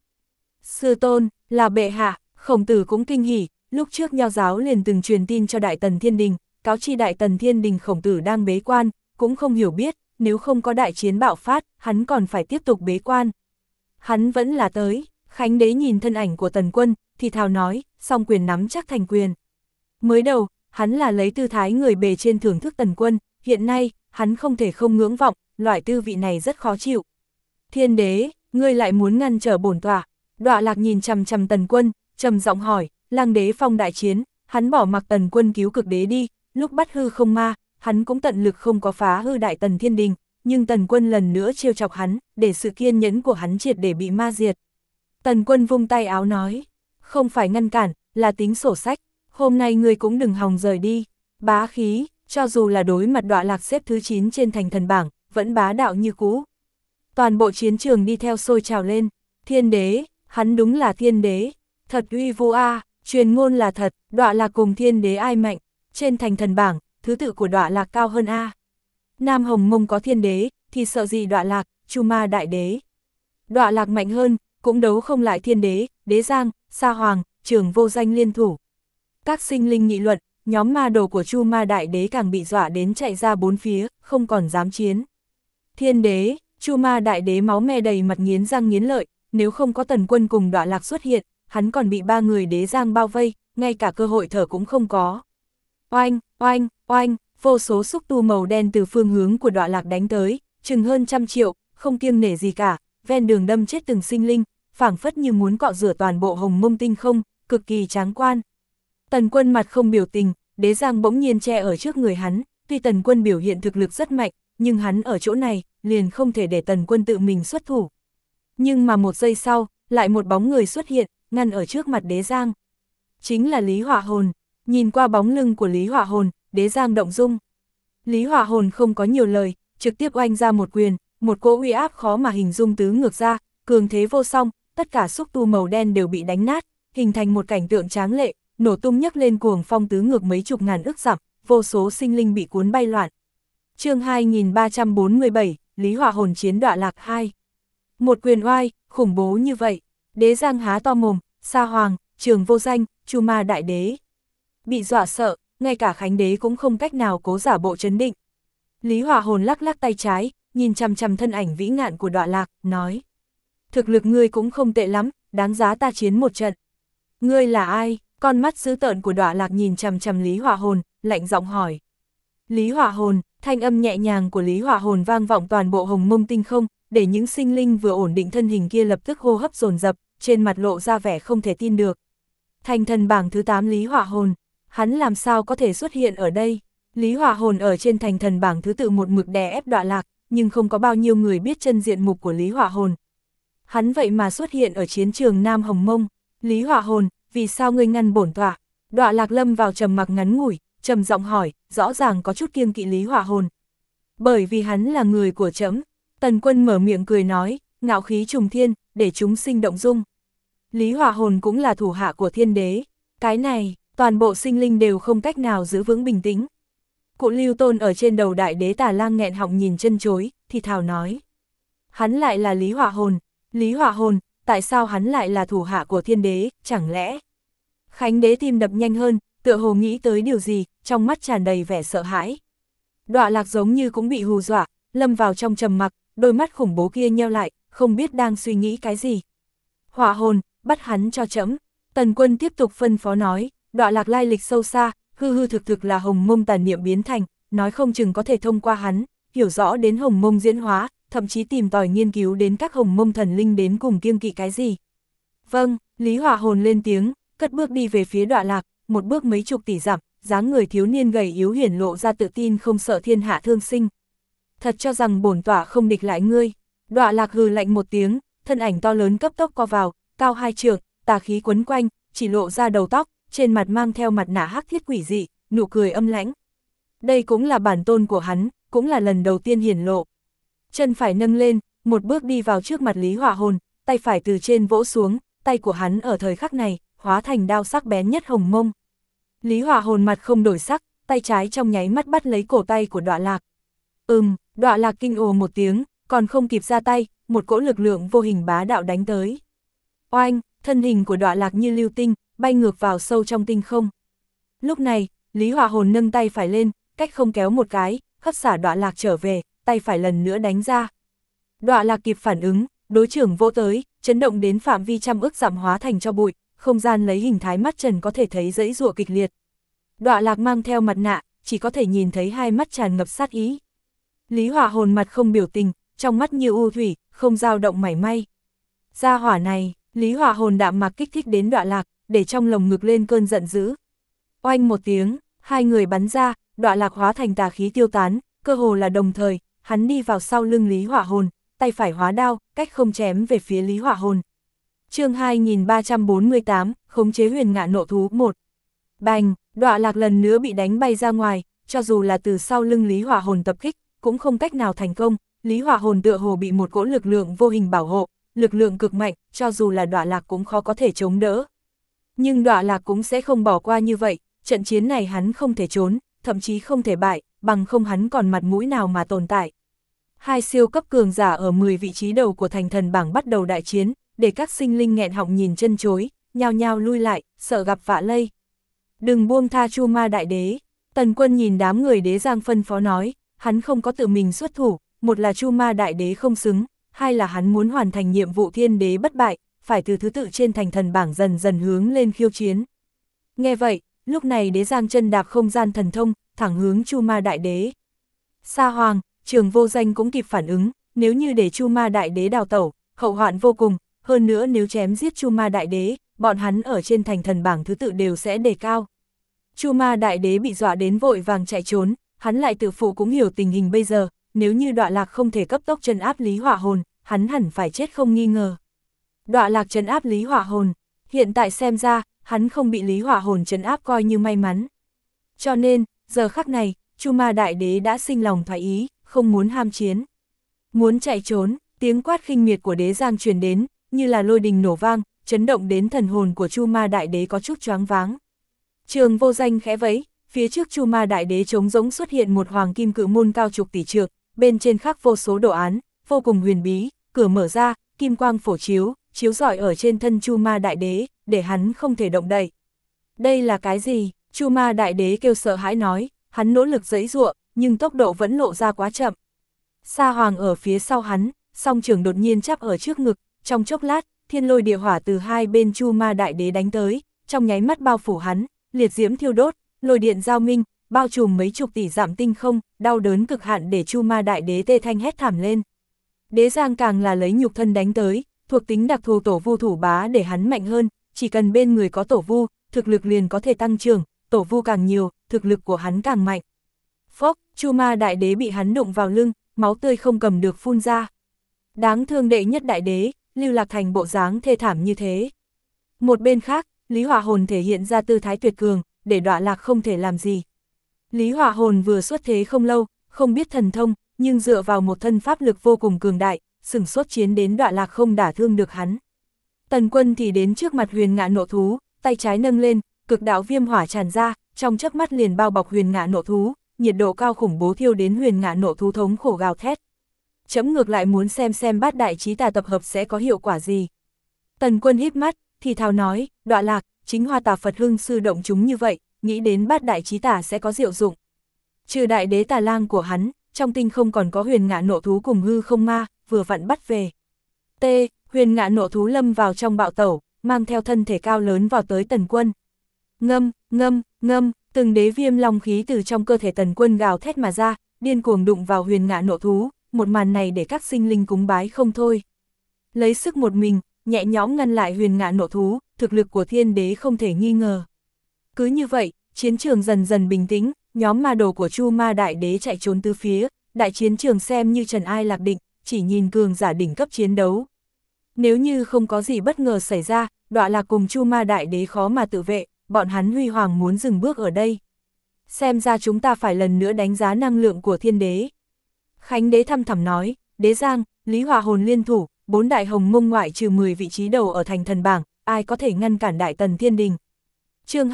Sư tôn, là bệ hạ, Khổng Tử cũng kinh hỉ, lúc trước Nho giáo liền từng truyền tin cho Đại Tần Thiên Đình, cáo chi Đại Tần Thiên Đình Khổng Tử đang bế quan, cũng không hiểu biết, nếu không có đại chiến bạo phát, hắn còn phải tiếp tục bế quan. Hắn vẫn là tới, Khánh Đế nhìn thân ảnh của Tần Quân, thì thào nói, song quyền nắm chắc thành quyền. Mới đầu, hắn là lấy tư thái người bề trên thưởng thức Tần Quân, hiện nay, hắn không thể không ngưỡng vọng, loại tư vị này rất khó chịu. Thiên Đế, ngươi lại muốn ngăn trở bổn tọa? Đọa Lạc nhìn chằm chằm Tần Quân, trầm giọng hỏi, Lăng Đế phong đại chiến, hắn bỏ mặc Tần Quân cứu cực đế đi, lúc bắt hư không ma, hắn cũng tận lực không có phá hư Đại Tần Thiên Đình, nhưng Tần Quân lần nữa trêu chọc hắn, để sự kiên nhẫn của hắn triệt để bị ma diệt. Tần Quân vung tay áo nói, không phải ngăn cản, là tính sổ sách, hôm nay ngươi cũng đừng hòng rời đi. Bá khí, cho dù là đối mặt Đọa Lạc xếp thứ 9 trên thành thần bảng, vẫn bá đạo như cũ. Toàn bộ chiến trường đi theo sôi trào lên, Thiên Đế, hắn đúng là Thiên Đế, thật uy vũ a, truyền ngôn là thật, Đọa Lạc cùng Thiên Đế ai mạnh, trên thành thần bảng, thứ tự của Đọa Lạc cao hơn a. Nam Hồng Mông có Thiên Đế, thì sợ gì Đọa Lạc, Chu Ma Đại Đế. Đọa Lạc mạnh hơn, cũng đấu không lại Thiên Đế, Đế Giang, Sa Hoàng, Trường Vô Danh liên thủ. Các sinh linh nghị luận, nhóm ma đồ của Chu Ma Đại Đế càng bị dọa đến chạy ra bốn phía, không còn dám chiến. Thiên Đế, Chu Ma Đại Đế máu me đầy mặt nghiến răng nghiến lợi, nếu không có Tần Quân cùng Đọa Lạc xuất hiện, hắn còn bị 3 người Đế Giang bao vây, ngay cả cơ hội thở cũng không có. Oanh, oanh, oanh, vô số xúc tu màu đen từ phương hướng của Đọa Lạc đánh tới, chừng hơn 100 triệu, không kiêng nể gì cả, ven đường đâm chết từng sinh linh, phảng phất như muốn cọ rửa toàn bộ Hồng Mông tinh không, cực kỳ tráng quan. Tần Quân mặt không biểu tình, Đế Giang bỗng nhiên che ở trước người hắn, tuy Tần Quân biểu hiện thực lực rất mạnh, nhưng hắn ở chỗ này, liền không thể để Tần Quân tự mình xuất thủ. Nhưng mà một giây sau, lại một bóng người xuất hiện, ngăn ở trước mặt Đế Giang. Chính là Lý Hỏa Hồn. Nhìn qua bóng lưng của Lý Hỏa Hồn, Đế Giang động dung. Lý Hỏa Hồn không có nhiều lời, trực tiếp oanh ra một quyền, một cỗ uy áp khó mà hình dung tứ ngược ra, cường thế vô song, tất cả xúc tu màu đen đều bị đánh nát, hình thành một cảnh tượng tráng lệ, nổ tung nhấc lên cuồng phong tứ ngược mấy chục ngàn ức dặm, vô số sinh linh bị cuốn bay loạn. Chương 2347, Lý Hỏa Hồn chiến Đọa Lạc 2. Một quyền oai, khủng bố như vậy, Đế Giang há to mồm, Sa Hoàng, Trường Vô Danh, Chu Ma Đại Đế bị dọa sợ, ngay cả Khánh Đế cũng không cách nào cố giả bộ trấn định. Lý Hỏa Hồn lắc lắc tay trái, nhìn chằm chằm thân ảnh vĩ ngạn của Đọa Lạc, nói: thực lực ngươi cũng không tệ lắm, đáng giá ta chiến một trận. Ngươi là ai? Con mắt dữ tợn của Đọa Lạc nhìn chằm chằm Lý Hỏa Hồn, lạnh giọng hỏi. Lý Hỏa Hồn, thanh âm nhẹ nhàng của Lý Hỏa Hồn vang vọng toàn bộ hồng mông tinh không, để những sinh linh vừa ổn định thân hình kia lập tức hô hấp dồn dập, trên mặt lộ ra vẻ không thể tin được. Thành thần bảng thứ 8 Lý Hỏa Hồn, hắn làm sao có thể xuất hiện ở đây? Lý Hỏa Hồn ở trên thành thần bảng thứ tự một mực đè ép Đọa Lạc, nhưng không có bao nhiêu người biết chân diện mục của Lý Hỏa Hồn. Hắn vậy mà xuất hiện ở chiến trường Nam Hồng Mông. Lý Hỏa Hồn, vì sao ngươi ngăn bổn tọa? Đọa Lạc lâm vào trầm mặc ngắn ngủi, trầm giọng hỏi, rõ ràng có chút kiêng kỵ Lý Hỏa Hồn. Bởi vì hắn là người của trẫm. Tần Quân mở miệng cười nói, ngạo khí trùng thiên, để chúng sinh động dung. Lý Hỏa Hồn cũng là thủ hạ của Thiên Đế. Cái này, toàn bộ sinh linh đều không cách nào giữ vững bình tĩnh. Cụ Lưu Tôn ở trên đầu Đại Đế Tà Lang nghẹn họng nhìn chân chối, thì thào nói. Hắn lại là Lý Hỏa Hồn. Lý Hỏa Hồn, tại sao hắn lại là thủ hạ của Thiên Đế, chẳng lẽ? Khánh Đế tim đập nhanh hơn, tựa hồ nghĩ tới điều gì, trong mắt tràn đầy vẻ sợ hãi. Đọa Lạc giống như cũng bị hù dọa, lâm vào trong trầm mặc, đôi mắt khủng bố kia nheo lại, không biết đang suy nghĩ cái gì. Hỏa Hồn, bắt hắn cho trẫm. Tần Quân tiếp tục phân phó nói, Đọa Lạc lai lịch sâu xa, hư hư thực thực là hồng mông tàn niệm biến thành, nói không chừng có thể thông qua hắn, hiểu rõ đến hồng mông diễn hóa, thậm chí tìm tòi nghiên cứu đến các hồng mông thần linh đến cùng kiêng kỵ cái gì. Vâng, Lý Hỏa Hồn lên tiếng, cất bước đi về phía Đọa Lạc, một bước mấy chục tỷ dặm, dáng người thiếu niên gầy yếu hiển lộ ra tự tin không sợ thiên hạ thương sinh. Thật cho rằng bổn tọa không địch lại ngươi. Đọa Lạc hừ lạnh một tiếng, thân ảnh to lớn cấp tốc co vào, cao 2 trượng, tà khí quấn quanh, chỉ lộ ra đầu tóc, trên mặt mang theo mặt nạ hắc thiết quỷ dị, nụ cười âm lãnh. Đây cũng là bản tôn của hắn, cũng là lần đầu tiên hiển lộ. Chân phải nâng lên, một bước đi vào trước mặt Lý Hỏa Hồn, tay phải từ trên vỗ xuống, tay của hắn ở thời khắc này, hóa thành đao sắc bén nhất hồng mông. Lý Hỏa Hồn mặt không đổi sắc, tay trái trong nháy mắt bắt lấy cổ tay của Đọa Lạc. Đọa Lạc kinh ồ một tiếng, còn không kịp ra tay, một cỗ lực lượng vô hình bá đạo đánh tới. Oanh, thân hình của Đọa Lạc như lưu tinh, bay ngược vào sâu trong tinh không. Lúc này, Lý Hỏa Hồn nâng tay phải lên, cách không kéo một cái, hất xả Đọa Lạc trở về, tay phải lần nữa đánh ra. Đọa Lạc kịp phản ứng, đối trưởng vỗ tới, chấn động đến phạm vi trăm ức dặm hóa thành cho bụi, không gian lấy hình thái mắt trần có thể thấy giãy giụa kịch liệt. Đọa Lạc mang theo mặt nạ, chỉ có thể nhìn thấy hai mắt tràn ngập sát ý. Lý Hỏa Hồn mặt không biểu tình, trong mắt như u thủy, không dao động mảy may. Gia hỏa này, Lý Hỏa Hồn đạm mạc kích thích đến Đọa Lạc, để trong lồng ngực lên cơn giận dữ. Oanh một tiếng, hai người bắn ra, Đọa Lạc hóa thành tà khí tiêu tán, cơ hồ là đồng thời, hắn đi vào sau lưng Lý Hỏa Hồn, tay phải hóa đao, cách không chém về phía Lý Hỏa Hồn. Chương 2348, khống chế huyền ngạ nộ thú 1. Bành, Đọa Lạc lần nữa bị đánh bay ra ngoài, cho dù là từ sau lưng Lý Hỏa Hồn tập kích, cũng không cách nào thành công. Lý Hỏa Hồn tựa hồ bị một cỗ lực lượng vô hình bảo hộ, lực lượng cực mạnh, cho dù là Đọa Lạc cũng khó có thể chống đỡ. Nhưng Đọa Lạc cũng sẽ không bỏ qua như vậy, trận chiến này hắn không thể trốn, thậm chí không thể bại, bằng không hắn còn mặt mũi nào mà tồn tại. Hai siêu cấp cường giả ở 10 vị trí đầu của thành thần bảng bắt đầu đại chiến, để các sinh linh nghẹn họng nhìn chân chối, nhao nhao lui lại, sợ gặp vạ lây. Đừng buông tha Chu Ma Đại Đế. Tần Quân nhìn đám người Đế Giang phân phó nói, hắn không có tự mình xuất thủ, một là Chu Ma Đại Đế không xứng, hai là hắn muốn hoàn thành nhiệm vụ Thiên Đế bất bại, phải từ thứ tự trên thành thần bảng dần dần hướng lên khiêu chiến. Nghe vậy, lúc này Đế Giang chân đạp không gian thần thông, thẳng hướng Chu Ma Đại Đế. Sa Hoàng, Trường Vô Danh cũng kịp phản ứng, nếu như để Chu Ma Đại Đế đào tẩu, hậu hoạn vô cùng, hơn nữa nếu chém giết Chu Ma Đại Đế, bọn hắn ở trên thành thần bảng thứ tự đều sẽ đề cao. Chu Ma Đại Đế bị dọa đến vội vàng chạy trốn, hắn lại tự phụ cũng hiểu tình hình bây giờ, nếu như Đọa Lạc không thể cấp tốc trấn áp Lý Hỏa Hồn, hắn hẳn phải chết không nghi ngờ. Đọa Lạc trấn áp Lý Hỏa Hồn, hiện tại xem ra, hắn không bị Lý Hỏa Hồn trấn áp coi như may mắn. Cho nên, giờ khắc này, Chu Ma Đại Đế đã sinh lòng thoái ý, không muốn ham chiến. Muốn chạy trốn, tiếng quát khinh miệt của Đế Giang truyền đến, như là lôi đình nổ vang, chấn động đến thần hồn của Chu Ma Đại Đế có chút choáng váng. Trường Vô Danh khẽ vẫy, phía trước Chu Ma Đại Đế trống rỗng xuất hiện một hoàng kim cự môn cao chục tỷ trượng, bên trên khắc vô số đồ án, vô cùng huyền bí, cửa mở ra, kim quang phổ chiếu, chiếu rọi ở trên thân Chu Ma Đại Đế, để hắn không thể động đậy. Đây là cái gì? Chu Ma Đại Đế kêu sợ hãi nói, hắn nỗ lực giãy giụa, nhưng tốc độ vẫn lộ ra quá chậm. Sa Hoàng ở phía sau hắn, song trường đột nhiên chắp ở trước ngực, trong chốc lát, thiên lôi địa hỏa từ hai bên Chu Ma Đại Đế đánh tới, trong nháy mắt bao phủ hắn, liệt diễm thiêu đốt, lôi điện giao minh, bao trùm mấy chục tỷ dặm tinh không, đau đớn cực hạn để Chu Ma Đại Đế tê thanh hét thảm lên. Đế Giang càng là lấy nhục thân đánh tới, thuộc tính đặc thù tổ vu thủ bá để hắn mạnh hơn, chỉ cần bên người có tổ vu, thực lực liền có thể tăng trưởng, tổ vu càng nhiều, thực lực của hắn càng mạnh. Phốc, Chu Ma Đại Đế bị hắn đụng vào lưng, máu tươi không cầm được phun ra. Đáng thương đệ nhất đại đế, lưu lạc thành bộ dáng thê thảm như thế. Một bên khác, Lý Hỏa Hồn thể hiện ra tư thái tuyệt cường, để Đọa Lạc không thể làm gì. Lý Hỏa Hồn vừa xuất thế không lâu, không biết thần thông, nhưng dựa vào một thân pháp lực vô cùng cường đại, sừng sốt chiến đến Đọa Lạc không đả thương được hắn. Tần Quân thì đến trước mặt Huyền Ngạ Nộ Thú, tay trái nâng lên, cực đạo viêm hỏa tràn ra, trong chớp mắt liền bao bọc Huyền Ngạ Nộ Thú, nhiệt độ cao khủng bố thiêu đến Huyền Ngạ Nộ Thú thống khổ gào thét. Chấm ngược lại muốn xem bát đại chí tà tập hợp sẽ có hiệu quả gì. Tần Quân híp mắt, thì thào nói, Đọa Lạc, chính Hoa Tà Phật Hưng sư động chúng như vậy, nghĩ đến bát đại chí tà sẽ có diệu dụng. Trừ đại đế Tà Lang của hắn, trong tinh không còn có Huyền Ngạ Nộ Thú cùng hư không ma, vừa vặn bắt về. Huyền Ngạ Nộ Thú lâm vào trong bạo tẩu, mang theo thân thể cao lớn vào tới Tần Quân. Ngâm, ngâm, ngâm, từng đế viêm long khí từ trong cơ thể Tần Quân gào thét mà ra, điên cuồng đụng vào Huyền Ngạ Nộ Thú, một màn này để các sinh linh cúng bái không thôi. Lấy sức một mình, nhẹ nhõm ngăn lại Huyền Ngạ Nộ Thú, thực lực của thiên đế không thể nghi ngờ. Cứ như vậy, chiến trường dần dần bình tĩnh, nhóm ma đồ của Chu Ma Đại Đế chạy trốn tứ phía, đại chiến trường xem như trần ai lạc định, chỉ nhìn cường giả đỉnh cấp chiến đấu. Nếu như không có gì bất ngờ xảy ra, Đọa Lạc cùng Chu Ma Đại Đế khó mà tự vệ, bọn hắn huy hoàng muốn dừng bước ở đây. Xem ra chúng ta phải lần nữa đánh giá năng lượng của thiên đế. Khánh Đế thăm thẳm nói, Đế Giang, Lý Hỏa Hồn liên thủ, 4 đại hồng mông ngoại trừ 10 vị trí đầu ở thành thần bảng, ai có thể ngăn cản Đại Tần Thiên Đình. Chương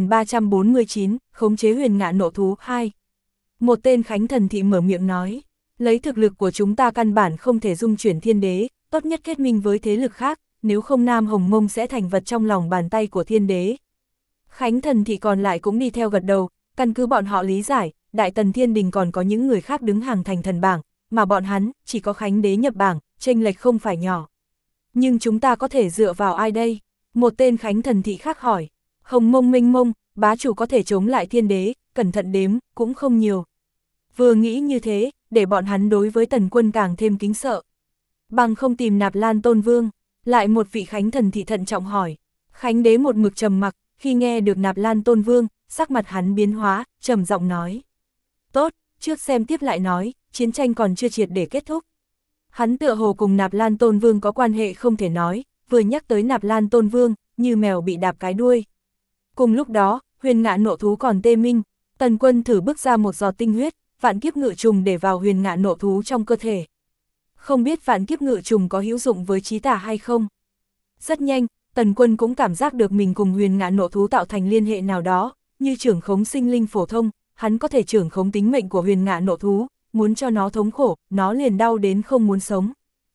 2349, khống chế Huyền Ngạ Nộ Thú 2. Một tên Khánh Thần Thị mở miệng nói, lấy thực lực của chúng ta căn bản không thể dung chuyển thiên đế, tốt nhất kết minh với thế lực khác, nếu không Nam Hồng Mông sẽ thành vật trong lòng bàn tay của thiên đế. Khánh Thần Thị còn lại cũng đi theo gật đầu, căn cứ bọn họ lý giải, Đại Tần Thiên Đình còn có những người khác đứng hàng thành thần bảng, mà bọn hắn chỉ có Khánh Đế nhập bảng, chênh lệch không phải nhỏ. Nhưng chúng ta có thể dựa vào ai đây? Một tên Khánh Thần Thị khác hỏi. Hồng Mông mênh mông, bá chủ có thể chống lại thiên đế, cẩn thận đếm, cũng không nhiều. Vừa nghĩ như thế, để bọn hắn đối với Tần Quân càng thêm kính sợ. Bằng không tìm Nạp Lan Tôn Vương, lại một vị Khánh Thần Thị thận trọng hỏi. Khánh Đế một mực trầm mặc, khi nghe được Nạp Lan Tôn Vương, sắc mặt hắn biến hóa, trầm giọng nói. Tốt, trước xem tiếp lại nói, chiến tranh còn chưa triệt để kết thúc. Hắn tựa hồ cùng Nạp Lan Tôn Vương có quan hệ không thể nói, vừa nhắc tới Nạp Lan Tôn Vương, như mèo bị đạp cái đuôi. Cùng lúc đó, Huyền Ngạ Nộ Thú còn tê minh, Tần Quân thử bước ra một giọt tinh huyết, vạn kiếp ngự trùng để vào Huyền Ngạ Nộ Thú trong cơ thể. Không biết vạn kiếp ngự trùng có hữu dụng với chí tà hay không? Rất nhanh, Tần Quân cũng cảm giác được mình cùng Huyền Ngạ Nộ Thú tạo thành liên hệ nào đó, như trưởng khống sinh linh phổ thông, hắn có thể trưởng khống tính mệnh của Huyền Ngạ Nộ Thú, muốn cho nó thống khổ, nó liền đau đến không muốn sống.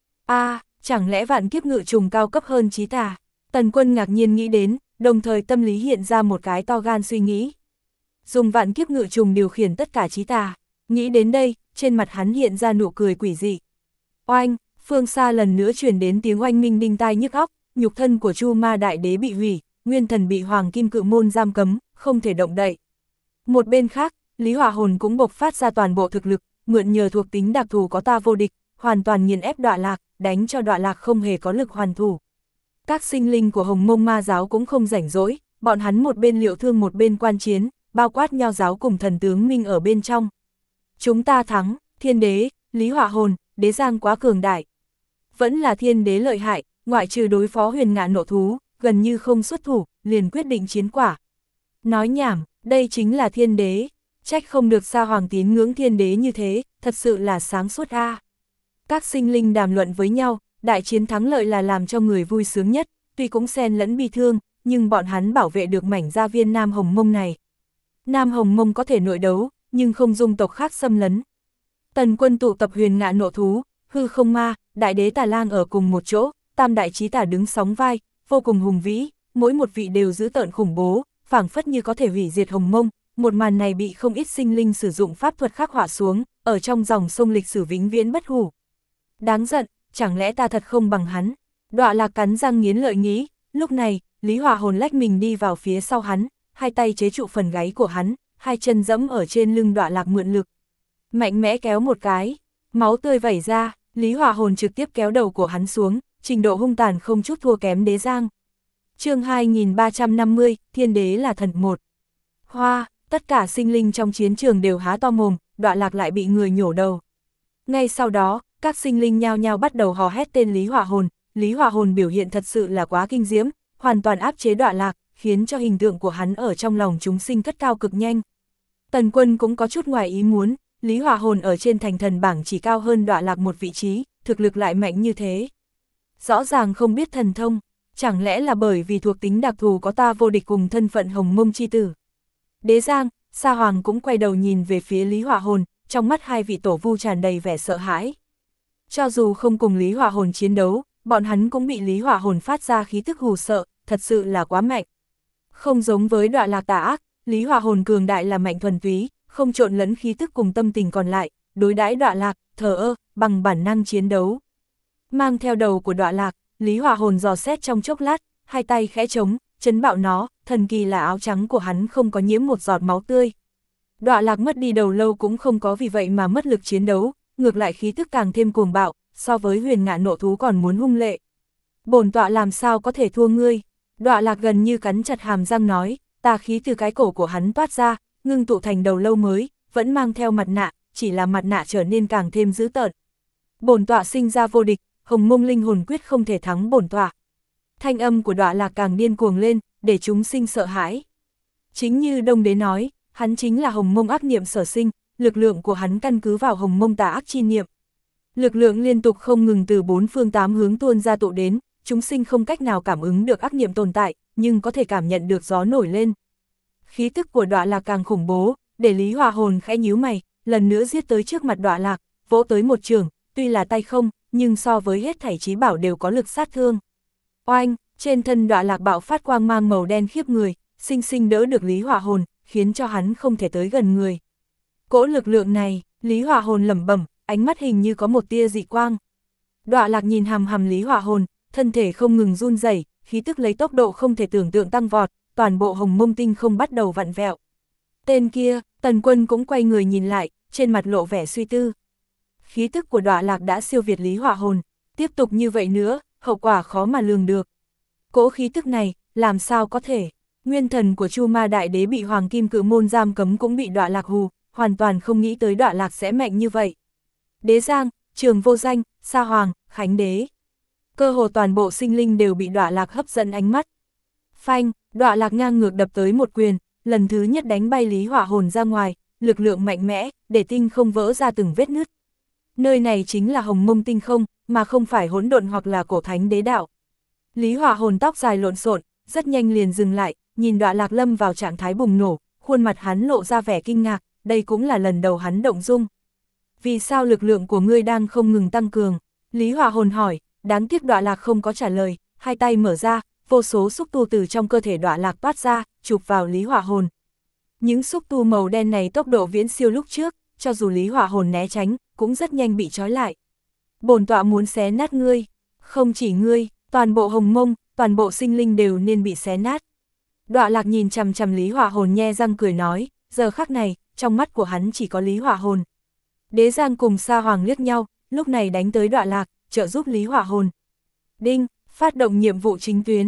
Chẳng lẽ vạn kiếp ngự trùng cao cấp hơn chí tà? Tần Quân ngạc nhiên nghĩ đến, đồng thời tâm lý hiện ra một cái to gan suy nghĩ. Dùng vạn kiếp ngự trùng điều khiển tất cả chí tà. Nghĩ đến đây, trên mặt hắn hiện ra nụ cười quỷ dị. Oanh, phương xa lần nữa truyền đến tiếng oanh minh đinh tai nhức óc, nhục thân của Chu Ma Đại Đế bị hủy, nguyên thần bị Hoàng Kim Cự Môn giam cấm, không thể động đậy. Một bên khác, Lý Hỏa Hồn cũng bộc phát ra toàn bộ thực lực, mượn nhờ thuộc tính đặc thù có ta vô địch, hoàn toàn nghiền ép Đọa Lạc, đánh cho Đọa Lạc không hề có lực hoàn thủ. Các sinh linh của Hồng Mông Ma giáo cũng không rảnh rỗi, bọn hắn một bên liệu thương một bên quan chiến, bao quát nho giáo cùng thần tướng Minh ở bên trong. Chúng ta thắng, thiên đế, Lý Hỏa Hồn, đế giang quá cường đại. Vẫn là thiên đế lợi hại, ngoại trừ đối phó huyền ngạn nộ thú, gần như không xuất thủ, liền quyết định chiến quả. Nói nhảm, đây chính là thiên đế, trách không được Sa Hoàng tín ngưỡng thiên đế như thế, thật sự là sáng suốt a. Các sinh linh đàm luận với nhau, đại chiến thắng lợi là làm cho người vui sướng nhất, tuy cũng xen lẫn bi thương, nhưng bọn hắn bảo vệ được mảnh gia viên Nam Hồng Mông này. Nam Hồng Mông có thể nội đấu, nhưng không dung tộc khác xâm lấn. Tần Quân tụ tập huyền ngạn nộ thú, hư không ma, đại đế Tà Lang ở cùng một chỗ, tam đại chí tả đứng sóng vai, vô cùng hùng vĩ, mỗi một vị đều dữ tợn khủng bố, phảng phất như có thể hủy diệt Hồng Mông. Một màn này bị không ít sinh linh sử dụng pháp thuật khắc họa xuống, ở trong dòng sông lịch sử vĩnh viễn bất hủ. Đáng giận, chẳng lẽ ta thật không bằng hắn? Đọa Lạc cắn răng nghiến lợi nghĩ, lúc này, Lý Hỏa Hồn lách mình đi vào phía sau hắn, hai tay chế trụ phần gáy của hắn, hai chân dẫm ở trên lưng Đọa Lạc mượn lực. Mạnh mẽ kéo một cái, máu tươi vẩy ra, Lý Hỏa Hồn trực tiếp kéo đầu của hắn xuống, trình độ hung tàn không chút thua kém đế giang. Chương 2350, Thiên đế là thần một. Hoa, tất cả sinh linh trong chiến trường đều há to mồm, Đọa Lạc lại bị người nhổ đầu. Ngay sau đó, các sinh linh nhao nhao bắt đầu hò hét tên Lý Hỏa Hồn. Lý Hỏa Hồn biểu hiện thật sự là quá kinh diễm, hoàn toàn áp chế Đọa Lạc, khiến cho hình tượng của hắn ở trong lòng chúng sinh cất cao cực nhanh. Tần Quân cũng có chút ngoài ý muốn, Lý Hỏa Hồn ở trên thành thần bảng chỉ cao hơn Đọa Lạc một vị trí, thực lực lại mạnh như thế. Rõ ràng không biết thần thông, chẳng lẽ là bởi vì thuộc tính đặc thù có ta vô địch cùng thân phận Hồng Mông chi tử. Đế Giang, Sa Hoàng cũng quay đầu nhìn về phía Lý Hỏa Hồn, trong mắt hai vị tổ vu tràn đầy vẻ sợ hãi. Cho dù không cùng Lý Hỏa Hồn chiến đấu, bọn hắn cũng bị Lý Hỏa Hồn phát ra khí tức hù sợ, thật sự là quá mạnh. Không giống với Đọa Lạc tà ác, Lý Hỏa Hồn cường đại là mạnh thuần túy, không trộn lẫn khí tức cùng tâm tình còn lại, đối đãi Đọa Lạc, thờ ơ, bằng bản năng chiến đấu. Mang theo đầu của Đọa Lạc, Lý Hỏa Hồn dò xét trong chốc lát, hai tay khẽ trống, chấn bạo nó, thần kỳ là áo trắng của hắn không có nhiễm một giọt máu tươi. Đọa Lạc mất đi đầu lâu cũng không có vì vậy mà mất lực chiến đấu, ngược lại khí tức càng thêm cuồng bạo, so với huyền ngạn nộ thú còn muốn hung lệ. Bổn tọa làm sao có thể thua ngươi? Đọa Lạc gần như cắn chặt hàm răng nói, tà khí từ cái cổ của hắn toát ra, ngưng tụ thành đầu lâu mới, vẫn mang theo mặt nạ, chỉ là mặt nạ trở nên càng thêm dữ tợn. Bổn tọa sinh ra vô địch, Hồng Mông linh hồn quyết không thể thắng bổn tọa. Thanh âm của Đọa Lạc càng điên cuồng lên, để chúng sinh sợ hãi. Chính như Đông Đế nói, hắn chính là Hồng Mông ác niệm sở sinh, lực lượng của hắn căn cứ vào Hồng Mông tà ác chi niệm. Lực lượng liên tục không ngừng từ bốn phương tám hướng tuôn ra tụ đến, chúng sinh không cách nào cảm ứng được ác niệm tồn tại, nhưng có thể cảm nhận được gió nổi lên. Khí tức của Đọa Lạc càng khủng bố, để Lý Hỏa Hồn khẽ nhíu mày, lần nữa giết tới trước mặt Đọa Lạc, vỗ tới một chưởng, tuy là tay không, nhưng so với hết thảy chí bảo đều có lực sát thương. Oanh, trên thân Đọa Lạc bạo phát quang mang màu đen khiếp người, sinh sinh đỡ được Lý Hỏa Hồn, khiến cho hắn không thể tới gần người. Cỗ lực lượng này, Lý Hỏa Hồn lẩm bẩm, ánh mắt hình như có một tia dị quang. Đọa Lạc nhìn hằm hằm Lý Hỏa Hồn, thân thể không ngừng run rẩy, khí tức lấy tốc độ không thể tưởng tượng tăng vọt, toàn bộ Hồng Mông tinh không bắt đầu vặn vẹo. Tên kia, Tần Quân cũng quay người nhìn lại, trên mặt lộ vẻ suy tư. Khí tức của Đọa Lạc đã siêu việt Lý Hỏa Hồn, tiếp tục như vậy nữa, hậu quả khó mà lường được. Cỗ khí tức này, làm sao có thể? Nguyên thần của Chu Ma Đại Đế bị Hoàng Kim Cự Môn giam cấm cũng bị Đọa Lạc hù, hoàn toàn không nghĩ tới Đọa Lạc sẽ mạnh như vậy. Đế Giang, Trường Vô Danh, Sa Hoàng, Khánh Đế. Cơ hồ toàn bộ sinh linh đều bị Đọa Lạc hấp dẫn ánh mắt. Phanh, Đọa Lạc ngang ngược đập tới một quyền, lần thứ nhất đánh bay Lý Hỏa Hồn ra ngoài, lực lượng mạnh mẽ, để tinh không vỡ ra từng vết nứt. Nơi này chính là Hồng Mông tinh không, mà không phải hỗn độn hoặc là cổ thánh đế đạo. Lý Hỏa Hồn tóc dài lộn xộn, rất nhanh liền dừng lại, nhìn Đọa Lạc lâm vào trạng thái bùng nổ, khuôn mặt hắn lộ ra vẻ kinh ngạc, đây cũng là lần đầu hắn động dung. Vì sao lực lượng của ngươi đang không ngừng tăng cường? Lý Hỏa Hồn hỏi, đáng tiếc Đọa Lạc không có trả lời, hai tay mở ra, vô số xúc tu từ trong cơ thể Đọa Lạc toát ra, chụp vào Lý Hỏa Hồn. Những xúc tu màu đen này tốc độ viễn siêu lúc trước, cho dù Lý Hỏa Hồn né tránh, cũng rất nhanh bị trói lại. Bổn tọa muốn xé nát ngươi, không chỉ ngươi, toàn bộ Hồng Mông, toàn bộ sinh linh đều nên bị xé nát. Đọa Lạc nhìn chằm chằm Lý Hỏa Hồn nhe răng cười nói, giờ khắc này, trong mắt của hắn chỉ có Lý Hỏa Hồn. Đế Giang cùng Sa Hoàng liếc nhau, lúc này đánh tới Đọa Lạc, trợ giúp Lý Hỏa Hồn. Đinh, phát động nhiệm vụ chính tuyến.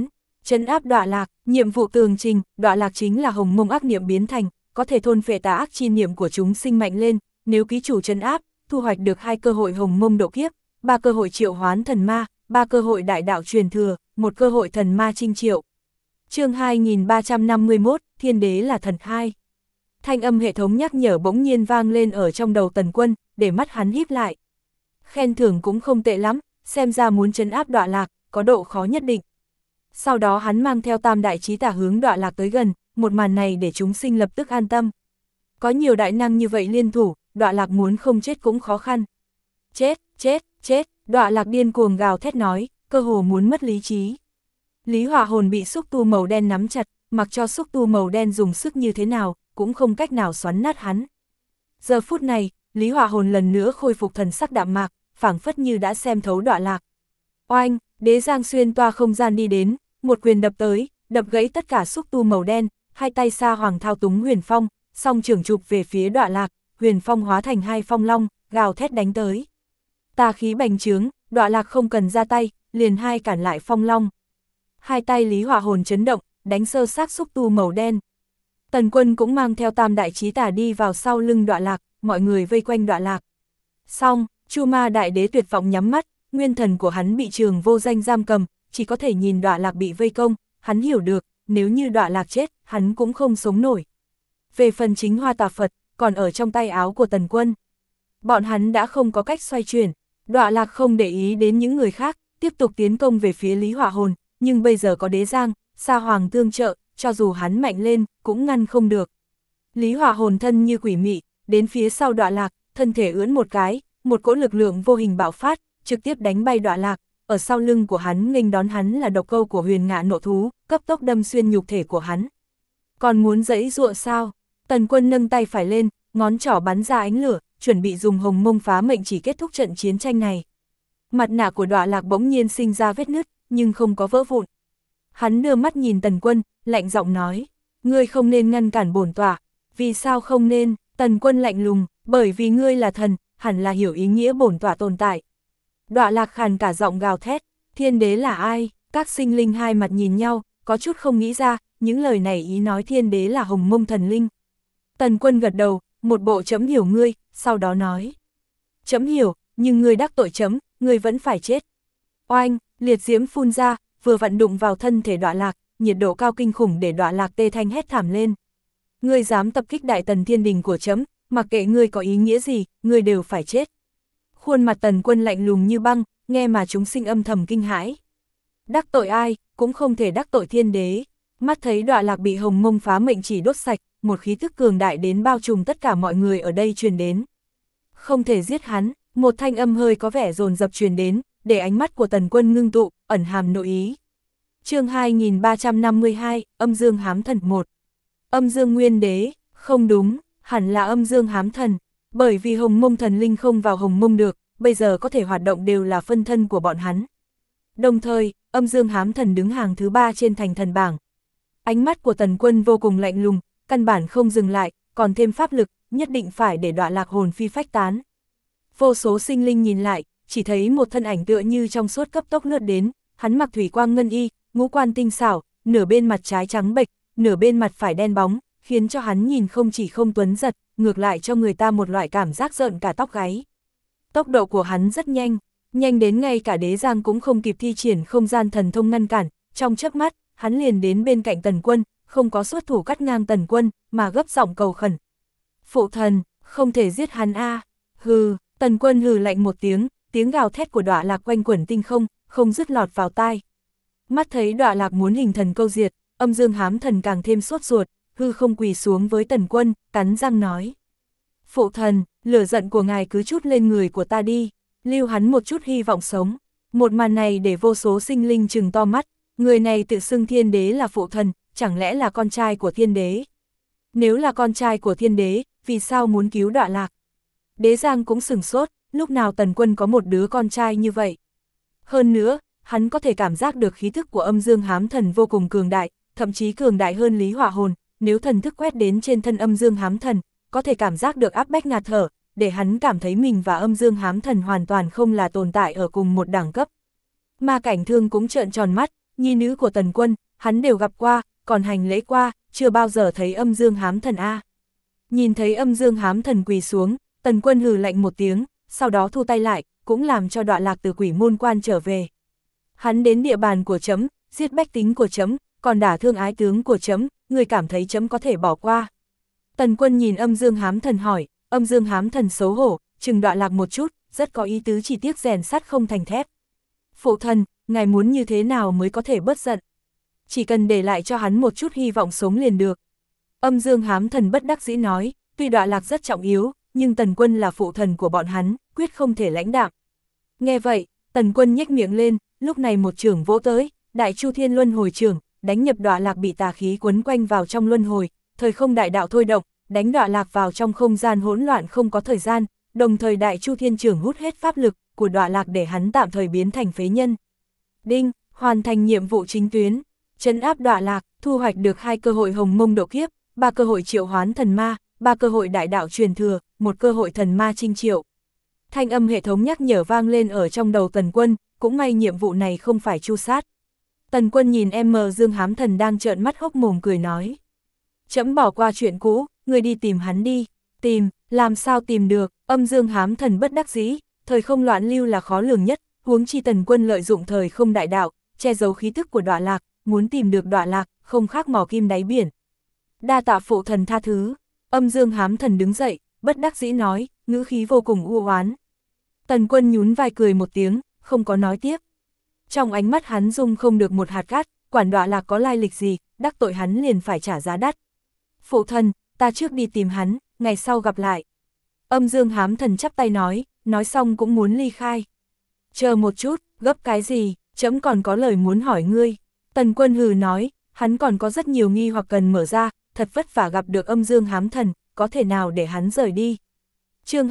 Trấn áp đọa lạc, nhiệm vụ tường trình, đọa lạc chính là hồng mông ác niệm biến thành, có thể thôn phệ tà ác chi niệm của chúng sinh mạnh lên, nếu ký chủ trấn áp, thu hoạch được 2 cơ hội hồng mông độ kiếp, 3 cơ hội triệu hoán thần ma, 3 cơ hội đại đạo truyền thừa, 1 cơ hội thần ma chinh triệu. Chương 2351, Thiên đế là thần 2. Thanh âm hệ thống nhắc nhở bỗng nhiên vang lên ở trong đầu Tần Quân, để mắt hắn híp lại. Khen thưởng cũng không tệ lắm, xem ra muốn trấn áp đọa lạc, có độ khó nhất định. Sau đó hắn mang theo tam đại chí tả hướng đọa lạc tới gần, một màn này để chúng sinh lập tức an tâm. Có nhiều đại năng như vậy liên thủ, đọa lạc muốn không chết cũng khó khăn. Chết, chết, chết, đọa lạc điên cuồng gào thét nói, cơ hồ muốn mất lý trí. Lý Hỏa Hồn bị xúc tu màu đen nắm chặt, mặc cho xúc tu màu đen dùng sức như thế nào, cũng không cách nào xoắn nát hắn. Giờ phút này, Lý Hỏa Hồn lần nữa khôi phục thần sắc đạm mạc, phảng phất như đã xem thấu đọa lạc. Oanh, Đế Giang xuyên toa không gian đi đến, một quyền đập tới, đập gãy tất cả xúc tu màu đen, hai tay Sa Hoàng thao túng Huyền Phong, song trưởng chụp về phía đọa lạc, Huyền Phong hóa thành 2 phong long, gào thét đánh tới. Tà khí bành trướng, đọa lạc không cần ra tay, liền hai cản lại phong long. Hai tay Lý Hỏa Hồn chấn động, đánh sơ xác xúc tu màu đen. Tần Quân cũng mang theo tam đại chí tả đi vào sau lưng đọa lạc, mọi người vây quanh đọa lạc. Xong, Chu Ma Đại Đế tuyệt vọng nhắm mắt, nguyên thần của hắn bị Trường Vô Danh giam cầm, chỉ có thể nhìn đọa lạc bị vây công, hắn hiểu được, nếu như đọa lạc chết, hắn cũng không sống nổi. Về phần chính Hoa Tà Phật, còn ở trong tay áo của Tần Quân. Bọn hắn đã không có cách xoay chuyển, đọa lạc không để ý đến những người khác, tiếp tục tiến công về phía Lý Hỏa Hồn, nhưng bây giờ có Đế Giang, Sa Hoàng tương trợ, cho dù hắn mạnh lên, cũng ngăn không được. Lý Hỏa Hồn thân như quỷ mị, đến phía sau đọa lạc, thân thể ưỡn một cái, một cỗ lực lượng vô hình bạo phát, trực tiếp đánh bay đọa lạc, ở sau lưng của hắn nghênh đón hắn là độc câu của Huyền Ngạ Nộ Thú, cấp tốc đâm xuyên nhục thể của hắn. Còn muốn giãy giụa sao? Tần Quân nâng tay phải lên, ngón trỏ bắn ra ánh lửa, chuẩn bị dùng hồng mông phá mệnh chỉ kết thúc trận chiến tranh này. Mặt nạ của đọa lạc bỗng nhiên sinh ra vết nứt, nhưng không có vỡ vụn. Hắn đưa mắt nhìn Tần Quân, lạnh giọng nói, ngươi không nên ngăn cản bổn tọa. Vì sao không nên? Tần Quân lạnh lùng, bởi vì ngươi là thần, hẳn là hiểu ý nghĩa bổn tọa tồn tại. Đọa lạc khàn cả giọng gào thét, thiên đế là ai? Các sinh linh hai mặt nhìn nhau, có chút không nghĩ ra, những lời này ý nói thiên đế là hồng mông thần linh. Tần Quân gật đầu, một bộ chấm hiểu ngươi, sau đó nói. Chấm hiểu, nhưng ngươi đắc tội chấm, ngươi vẫn phải chết. Oanh, liệt diễm phun ra, vừa vặn đụng vào thân thể đọa lạc, nhiệt độ cao kinh khủng để đọa lạc tê thanh hét thảm lên. Ngươi dám tập kích đại tần thiên đình của chấm, mặc kệ ngươi có ý nghĩa gì, ngươi đều phải chết. Khuôn mặt Tần Quân lạnh lùng như băng, nghe mà chúng sinh âm thầm kinh hãi. Đắc tội ai, cũng không thể đắc tội thiên đế. Mắt thấy đọa lạc bị hồng mông phá mệnh chỉ đốt sạch, một khí thức cường đại đến bao trùm tất cả mọi người ở đây truyền đến. Không thể giết hắn, một thanh âm hơi có vẻ dồn dập truyền đến, để ánh mắt của Tần Quân ngưng tụ, ẩn hàm nội ý. Chương 2352, Âm Dương Hám Thần 1. Âm Dương Nguyên Đế, không đúng, hẳn là Âm Dương Hám Thần, bởi vì hồng mông thần linh không vào hồng mông được, bây giờ có thể hoạt động đều là phân thân của bọn hắn. Đồng thời, Âm Dương Hám Thần đứng hàng thứ 3 trên thành thần bảng. Ánh mắt của Tần Quân vô cùng lạnh lùng, căn bản không dừng lại, còn thêm pháp lực, nhất định phải để đọa lạc hồn phi phách tán. Vô số sinh linh nhìn lại, chỉ thấy một thân ảnh tựa như trong suốt cấp tốc lướt đến, hắn mặc thủy quang ngân y, ngũ quan tinh xảo, nửa bên mặt trái trắng bệch, nửa bên mặt phải đen bóng, khiến cho hắn nhìn không chỉ không tuấn giật, ngược lại cho người ta một loại cảm giác rợn cả tóc gáy. Tốc độ của hắn rất nhanh, nhanh đến ngay cả Đế Giang cũng không kịp thi triển không gian thần thông ngăn cản, trong chớp mắt, hắn liền đến bên cạnh Tần Quân, không có xuất thủ cắt ngang Tần Quân, mà gấp giọng cầu khẩn. Phụ thần, không thể giết hắn a. Hừ, Tần Quân hừ lạnh một tiếng, tiếng gào thét của đọa lạc quanh quẩn tinh không, không dứt lọt vào tai. Mắt thấy đọa lạc muốn hình thần câu diệt, Âm Dương Hám Thần càng thêm sốt ruột, hư không quỳ xuống với Tần Quân, cắn răng nói. Phụ thần, lửa giận của ngài cứ chút lên người của ta đi, lưu hắn một chút hy vọng sống. Một màn này để vô số sinh linh trừng to mắt, người này tự xưng thiên đế là phụ thần, chẳng lẽ là con trai của thiên đế? Nếu là con trai của thiên đế, vì sao muốn cứu đọa lạc? Đế Giang cũng sửng sốt, lúc nào Tần Quân có một đứa con trai như vậy? Hơn nữa, hắn có thể cảm giác được khí thức của Âm Dương Hám Thần vô cùng cường đại, thậm chí cường đại hơn Lý Hỏa Hồn, nếu thần thức quét đến trên thân Âm Dương Hám Thần, có thể cảm giác được áp bách ngạt thở, để hắn cảm thấy mình và Âm Dương Hám Thần hoàn toàn không là tồn tại ở cùng một đẳng cấp. Ma Cảnh Thương cũng trợn tròn mắt, nhi nữ của Tần Quân, hắn đều gặp qua, còn hành lễ qua, chưa bao giờ thấy âm dương hám thần a. Nhìn thấy âm dương hám thần quỳ xuống, Tần Quân hừ lạnh một tiếng, sau đó thu tay lại, cũng làm cho Đọa Lạc từ quỷ môn quan trở về. Hắn đến địa bàn của trẫm, giết bách tính của trẫm, còn đả thương ái tướng của trẫm, người cảm thấy trẫm có thể bỏ qua. Tần Quân nhìn âm dương hám thần hỏi, âm dương hám thần xấu hổ, chừng Đọa Lạc một chút, rất có ý tứ, chỉ tiếc rèn sắt không thành thép. Phụ thần, ngài muốn như thế nào mới có thể bớt giận? Chỉ cần để lại cho hắn một chút hy vọng sống liền được. Âm dương hám thần bất đắc dĩ nói, tuy Đọa Lạc rất trọng yếu, nhưng Tần Quân là phụ thần của bọn hắn, quyết không thể lãnh đạm. Nghe vậy, Tần Quân nhếch miệng lên, lúc này một chưởng vỗ tới, Đại Chu Thiên Luân Hồi chưởng, đánh nhập Đọa Lạc bị tà khí quấn quanh vào trong luân hồi, thời không đại đạo thôi động, đánh Đọa Lạc vào trong không gian hỗn loạn không có thời gian, đồng thời Đại Chu Thiên chưởng hút hết pháp lực của Đọa Lạc để hắn tạm thời biến thành phế nhân. Đinh, hoàn thành nhiệm vụ chính tuyến, trấn áp Đọa Lạc, thu hoạch được 2 cơ hội hồng mông độ kiếp, 3 cơ hội triệu hoán thần ma, 3 cơ hội đại đạo truyền thừa, 1 cơ hội thần ma chinh triệu. Thanh âm hệ thống nhắc nhở vang lên ở trong đầu Tần Quân, cũng may nhiệm vụ này không phải tru sát. Tần Quân nhìn Dương hám thần đang trợn mắt hốc mồm cười nói. Trẫm bỏ qua chuyện cũ, người đi tìm hắn đi. Tìm, làm sao tìm được, âm dương hám thần bất đắc dĩ, thời không loạn lưu là khó lường nhất, huống chi Tần Quân lợi dụng thời không đại đạo, che giấu khí tức của Đọa Lạc, muốn tìm được Đọa Lạc, không khác mò kim đáy biển. Đa tạ phụ thần tha thứ, âm dương hám thần đứng dậy, bất đắc dĩ nói, ngữ khí vô cùng u oán. Tần Quân nhún vai cười một tiếng, không có nói tiếp. Trong ánh mắt hắn dung không được một hạt cát, quản Đọa Lạc có lai lịch gì, đắc tội hắn liền phải trả giá đắt. Phụ thần, ta trước đi tìm hắn, ngày sau gặp lại. Âm dương hám thần chắp tay nói xong cũng muốn ly khai. Chờ một chút, gấp cái gì, trẫm còn có lời muốn hỏi ngươi. Tần Quân hừ nói, hắn còn có rất nhiều nghi hoặc cần mở ra, thật vất vả gặp được âm dương hám thần, có thể nào để hắn rời đi. Chương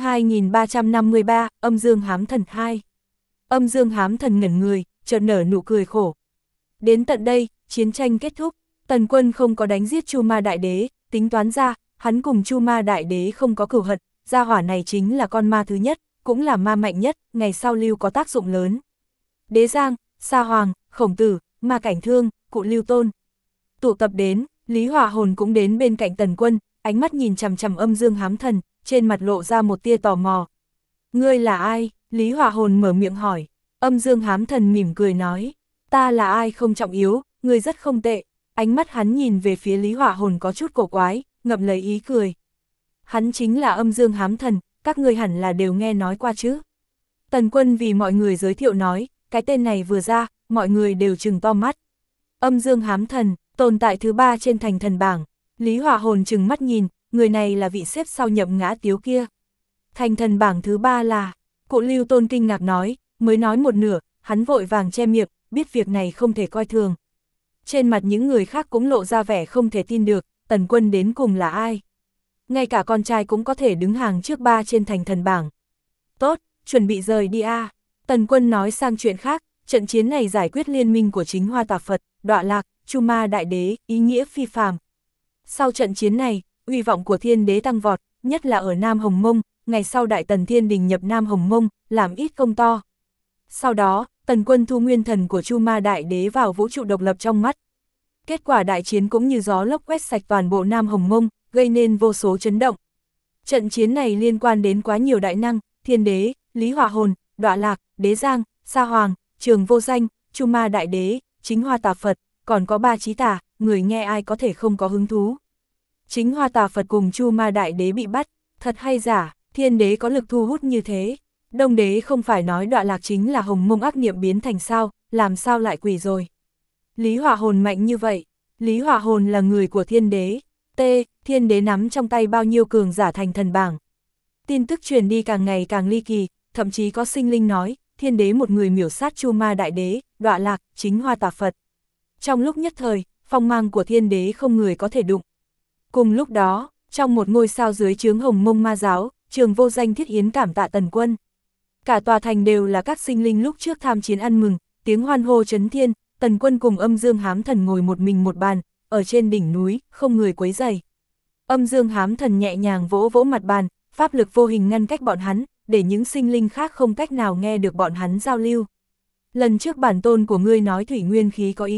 2353, âm dương hám thần 2. Âm dương hám thần ngẩn người, chợt nở nụ cười khổ. Đến tận đây, chiến tranh kết thúc, Tần Quân không có đánh giết Chu Ma Đại Đế, tính toán ra, hắn cùng Chu Ma Đại Đế không có cửu hận, gia hỏa này chính là con ma thứ nhất, cũng là ma mạnh nhất, ngày sau lưu có tác dụng lớn. Đế Giang, Sa Hoàng, Khổng Tử, Ma Cảnh Thương, Cụ Lưu Tôn tụ tập đến, Lý Hỏa Hồn cũng đến bên cạnh Tần Quân, ánh mắt nhìn chằm chằm âm dương hám thần, trên mặt lộ ra một tia tò mò. Ngươi là ai? Lý Hỏa Hồn mở miệng hỏi. Âm dương hám thần mỉm cười nói, ta là ai không trọng yếu, ngươi rất không tệ. Ánh mắt hắn nhìn về phía Lý Hỏa Hồn có chút cổ quái, ngậm lấy ý cười. Hắn chính là âm dương hám thần, các ngươi hẳn là đều nghe nói qua chứ. Tần Quân vì mọi người giới thiệu nói, cái tên này vừa ra, mọi người đều trừng to mắt. Âm dương hám thần, tồn tại thứ 3 trên thành thần bảng. Lý Hỏa Hồn trừng mắt nhìn, người này là vị xếp sau Nhậm Ngã Tiếu kia. Thành thần bảng thứ 3 là, Cụ Lưu Tôn kinh ngạc nói, mới nói một nửa, hắn vội vàng che miệng, biết việc này không thể coi thường. Trên mặt những người khác cũng lộ ra vẻ không thể tin được, Tần Quân đến cùng là ai? Ngay cả con trai cũng có thể đứng hàng trước 3 trên thành thần bảng. Tốt, chuẩn bị rời đi a. Tần Quân nói sang chuyện khác, trận chiến này giải quyết liên minh của chính Hoa Tà Phật, Đọa Lạc, Chu Ma Đại Đế, ý nghĩa phi phàm. Sau trận chiến này, uy vọng của Thiên Đế tăng vọt, nhất là ở Nam Hồng Mông, ngày sau Đại Tần Thiên Đình nhập Nam Hồng Mông, làm ít công to. Sau đó, Tần Quân thu nguyên thần của Chu Ma Đại Đế vào vũ trụ độc lập trong mắt. Kết quả đại chiến cũng như gió lốc quét sạch toàn bộ Nam Hồng Mông, gây nên vô số chấn động. Trận chiến này liên quan đến quá nhiều đại năng, Thiên Đế, Lý Hỏa Hồn, Đọa Lạc, Đế Giang, Sa Hoàng, Trường Vô Danh, Chu Ma Đại Đế, chính Hoa Tà Phật, còn có 3 chí tà, người nghe ai có thể không có hứng thú. Chính Hoa Tà Phật cùng Chu Ma Đại Đế bị bắt, thật hay giả, Thiên Đế có lực thu hút như thế. Đông Đế không phải nói Đọa Lạc chính là Hồng Mông ác niệm biến thành sao, làm sao lại quỷ rồi. Lý Hỏa Hồn mạnh như vậy, Lý Hỏa Hồn là người của Thiên Đế. Thiên Đế nắm trong tay bao nhiêu cường giả thành thần bảng. Tin tức truyền đi càng ngày càng ly kỳ, thậm chí có sinh linh nói, Thiên Đế một người miểu sát Chu Ma Đại Đế, Đọa Lạc, chính Hoa Tà Phật. Trong lúc nhất thời, phong mang của Thiên Đế không người có thể đụng. Cùng lúc đó, trong một ngôi sao dưới chướng Hồng Mông Ma Giáo, Trường Vô Danh thiết yến cảm tạ Tần Quân. Cả tòa thành đều là các sinh linh lúc trước tham chiến ăn mừng, tiếng hoan hô chấn thiên, Tần Quân cùng âm dương hám thần ngồi một mình một bàn, ở trên đỉnh núi, không người quấy rầy. Âm dương hám thần nhẹ nhàng vỗ vỗ mặt bàn, pháp lực vô hình ngăn cách bọn hắn, để những sinh linh khác không cách nào nghe được bọn hắn giao lưu. Lần trước bản tôn của ngươi nói thủy nguyên khí có ý thức,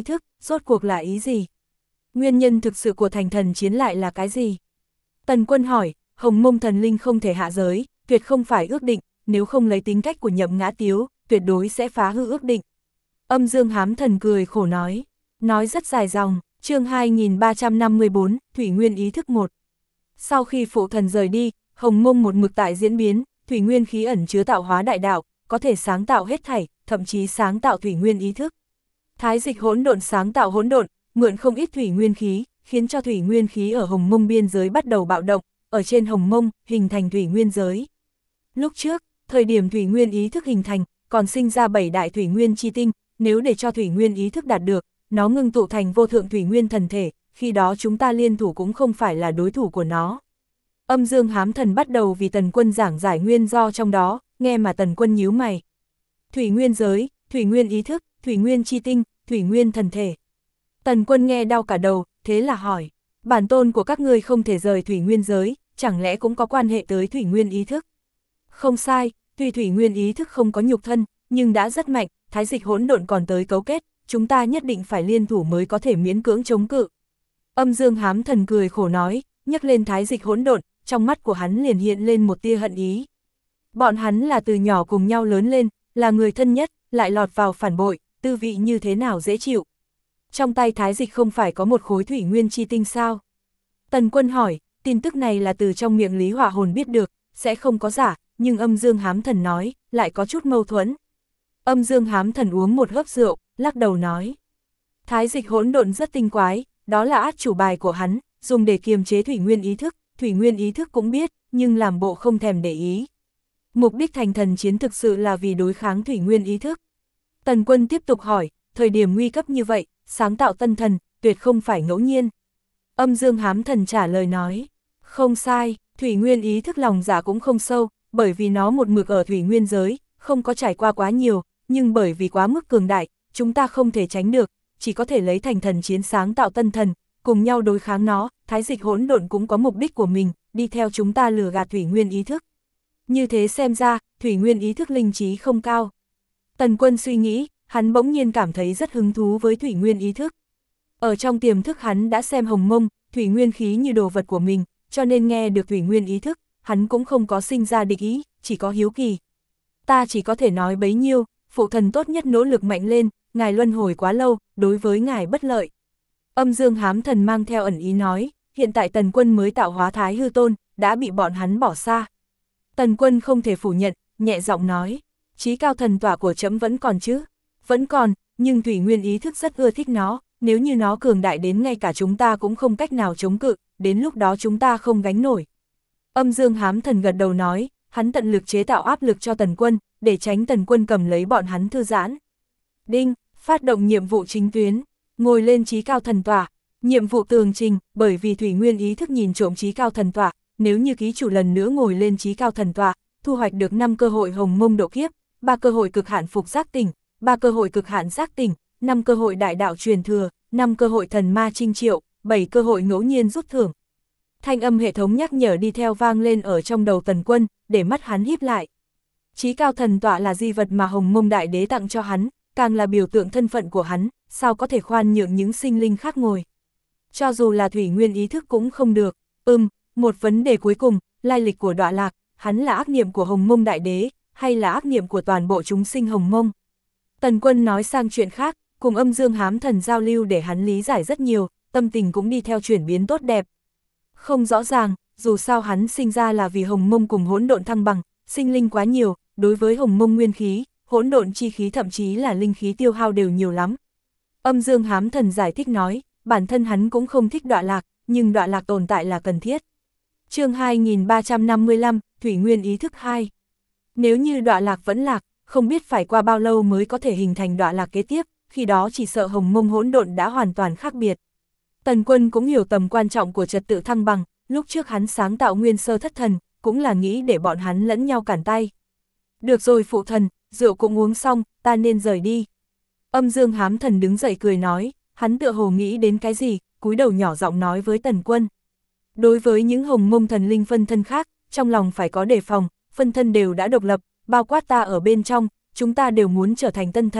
rốt cuộc là ý gì? Nguyên nhân thực sự của thành thần chiến lại là cái gì? Tần Quân hỏi, Hồng Mông thần linh không thể hạ giới, tuyệt không phải ước định, nếu không lấy tính cách của Nhậm Ngã Tiếu, tuyệt đối sẽ phá hư ước định. Âm Dương Hám Thần cười khổ nói rất dài dòng. Chương 2354, Thủy Nguyên ý thức 1. Sau khi phụ thần rời đi, Hồng Mông một mực tại diễn biến, Thủy Nguyên khí ẩn chứa tạo hóa đại đạo, có thể sáng tạo hết thảy, thậm chí sáng tạo Thủy Nguyên ý thức. Thái Dịch hỗn độn sáng tạo hỗn độn, mượn không ít Thủy Nguyên khí, khiến cho Thủy Nguyên khí ở Hồng Mông biên giới bắt đầu bạo động, ở trên Hồng Mông, hình thành Thủy Nguyên giới. Lúc trước, thời điểm Thủy Nguyên ý thức hình thành, còn sinh ra 7 đại Thủy Nguyên chi tinh, nếu để cho Thủy Nguyên ý thức đạt được, nó ngưng tụ thành vô thượng Thủy Nguyên thần thể, khi đó chúng ta liên thủ cũng không phải là đối thủ của nó. Âm Dương Hám Thần bắt đầu vì Tần Quân giảng giải nguyên do trong đó, nghe mà Tần Quân nhíu mày. Thủy Nguyên giới, Thủy Nguyên ý thức, Thủy Nguyên chi tinh, Thủy Nguyên thần thể. Tần Quân nghe đau cả đầu, thế là hỏi, bản tôn của các ngươi không thể rời Thủy Nguyên giới, chẳng lẽ cũng có quan hệ tới Thủy Nguyên ý thức? Không sai, tuy Thủy Nguyên ý thức không có nhục thân, nhưng đã rất mạnh, Thái Dịch hỗn độn còn tới cấu kết, chúng ta nhất định phải liên thủ mới có thể miễn cưỡng chống cự. Âm Dương Hám Thần cười khổ nói, nhắc lên Thái Dịch hỗn độn, trong mắt của hắn liền hiện lên một tia hận ý. Bọn hắn là từ nhỏ cùng nhau lớn lên, là người thân nhất, lại lọt vào phản bội, tư vị như thế nào dễ chịu. Trong tay Thái Dịch không phải có một khối Thủy Nguyên chi tinh sao? Tần Quân hỏi, tin tức này là từ trong miệng Lý Hỏa Hồn biết được, sẽ không có giả, nhưng Âm Dương Hám Thần nói, lại có chút mâu thuẫn. Âm Dương Hám Thần uống một hớp rượu, lắc đầu nói. Thái Dịch hỗn độn rất tinh quái, đó là át chủ bài của hắn, dùng để kiềm chế Thủy Nguyên ý thức, Thủy Nguyên ý thức cũng biết, nhưng làm bộ không thèm để ý. Mục đích thành thần chiến thực sự là vì đối kháng Thủy Nguyên ý thức. Tần Quân tiếp tục hỏi, thời điểm nguy cấp như vậy, sáng tạo tân thần, tuyệt không phải ngẫu nhiên. Âm Dương Hám Thần trả lời nói, không sai, Thủy Nguyên ý thức lòng dạ cũng không sâu, bởi vì nó một mực ở Thủy Nguyên giới, không có trải qua quá nhiều, nhưng bởi vì quá mức cường đại, chúng ta không thể tránh được, chỉ có thể lấy thành thần chiến sáng tạo tân thần, cùng nhau đối kháng nó. Thái Dịch hỗn độn cũng có mục đích của mình, đi theo chúng ta lừa gạt Thủy Nguyên ý thức. Như thế xem ra, Thủy Nguyên ý thức linh trí không cao. Tần Quân suy nghĩ, hắn bỗng nhiên cảm thấy rất hứng thú với Thủy Nguyên ý thức. Ở trong tiềm thức hắn đã xem Hồng Mông, Thủy Nguyên khí như đồ vật của mình, cho nên nghe được Thủy Nguyên ý thức, hắn cũng không có sinh ra địch ý, chỉ có hiếu kỳ. Ta chỉ có thể nói bấy nhiêu, phụ thần tốt nhất nỗ lực mạnh lên, ngài luân hồi quá lâu, đối với ngài bất lợi. Âm Dương Hám Thần mang theo ẩn ý nói, hiện tại Tần Quân mới tạo hóa Thái Hư Tôn, đã bị bọn hắn bỏ xa. Tần Quân không thể phủ nhận, nhẹ giọng nói, chí cao thần tỏa của trẫm vẫn còn chứ? Vẫn còn, nhưng Thủy Nguyên ý thức rất ưa thích nó, nếu như nó cường đại đến ngay cả chúng ta cũng không cách nào chống cự, đến lúc đó chúng ta không gánh nổi. Âm Dương Hám Thần gật đầu nói, hắn tận lực chế tạo áp lực cho Tần Quân, để tránh Tần Quân cầm lấy bọn hắn thư giãn. Đinh, phát động nhiệm vụ chính tuyến, ngồi lên chí cao thần tỏa. Nhiệm vụ tường trình, bởi vì Thủy Nguyên ý thức nhìn trộm chí cao thần tỏa, nếu như ký chủ lần nữa ngồi lên chí cao thần tỏa, thu hoạch được 5 cơ hội Hồng Mông độ kiếp, 3 cơ hội cực hạn phục giác tỉnh, 3 cơ hội cực hạn giác tỉnh, 5 cơ hội đại đạo truyền thừa, 5 cơ hội thần ma trinh triệu, 7 cơ hội ngẫu nhiên rút thưởng. Thanh âm hệ thống nhắc nhở đi theo vang lên ở trong đầu Tần Quân, để mắt hắn híp lại. Chí cao thần tọa là di vật mà Hồng Mông Đại Đế tặng cho hắn, càng là biểu tượng thân phận của hắn, sao có thể khoan nhượng những sinh linh khác ngồi. Cho dù là Thủy Nguyên ý thức cũng không được. Một vấn đề cuối cùng, lai lịch của Đọa Lạc, hắn là ác niệm của Hồng Mông Đại Đế, hay là ác niệm của toàn bộ chúng sinh Hồng Mông? Tần Quân nói sang chuyện khác, cùng Âm Dương Hám Thần giao lưu để hắn lý giải rất nhiều, tâm tình cũng đi theo chuyển biến tốt đẹp. Không rõ ràng, dù sao hắn sinh ra là vì Hồng Mông cùng hỗn độn thăng bằng, sinh linh quá nhiều, đối với Hồng Mông nguyên khí, hỗn độn chi khí thậm chí là linh khí tiêu hao đều nhiều lắm. Âm Dương Hám Thần giải thích nói, bản thân hắn cũng không thích Đọa Lạc, nhưng Đọa Lạc tồn tại là cần thiết. Chương 2355, Thủy Nguyên ý thức 2. Nếu như Đọa Lạc vẫn lạc, không biết phải qua bao lâu mới có thể hình thành Đọa Lạc kế tiếp, khi đó chỉ sợ Hồng Mông hỗn độn đã hoàn toàn khác biệt. Tần Quân cũng hiểu tầm quan trọng của trật tự thăng bằng, lúc trước hắn sáng tạo Nguyên Sơ Thất Thần, cũng là nghĩ để bọn hắn lẫn nhau cản tay. Được rồi phụ thần, rượu cũng uống xong, ta nên rời đi. Âm Dương Hám Thần đứng dậy cười nói, hắn tựa hồ nghĩ đến cái gì, cúi đầu nhỏ giọng nói với Tần Quân. Đối với những Hồng Mông thần linh phân thân khác, trong lòng phải có đề phòng, phân thân đều đã độc lập, bao quát ta ở bên trong, chúng ta đều muốn trở thành tân thần,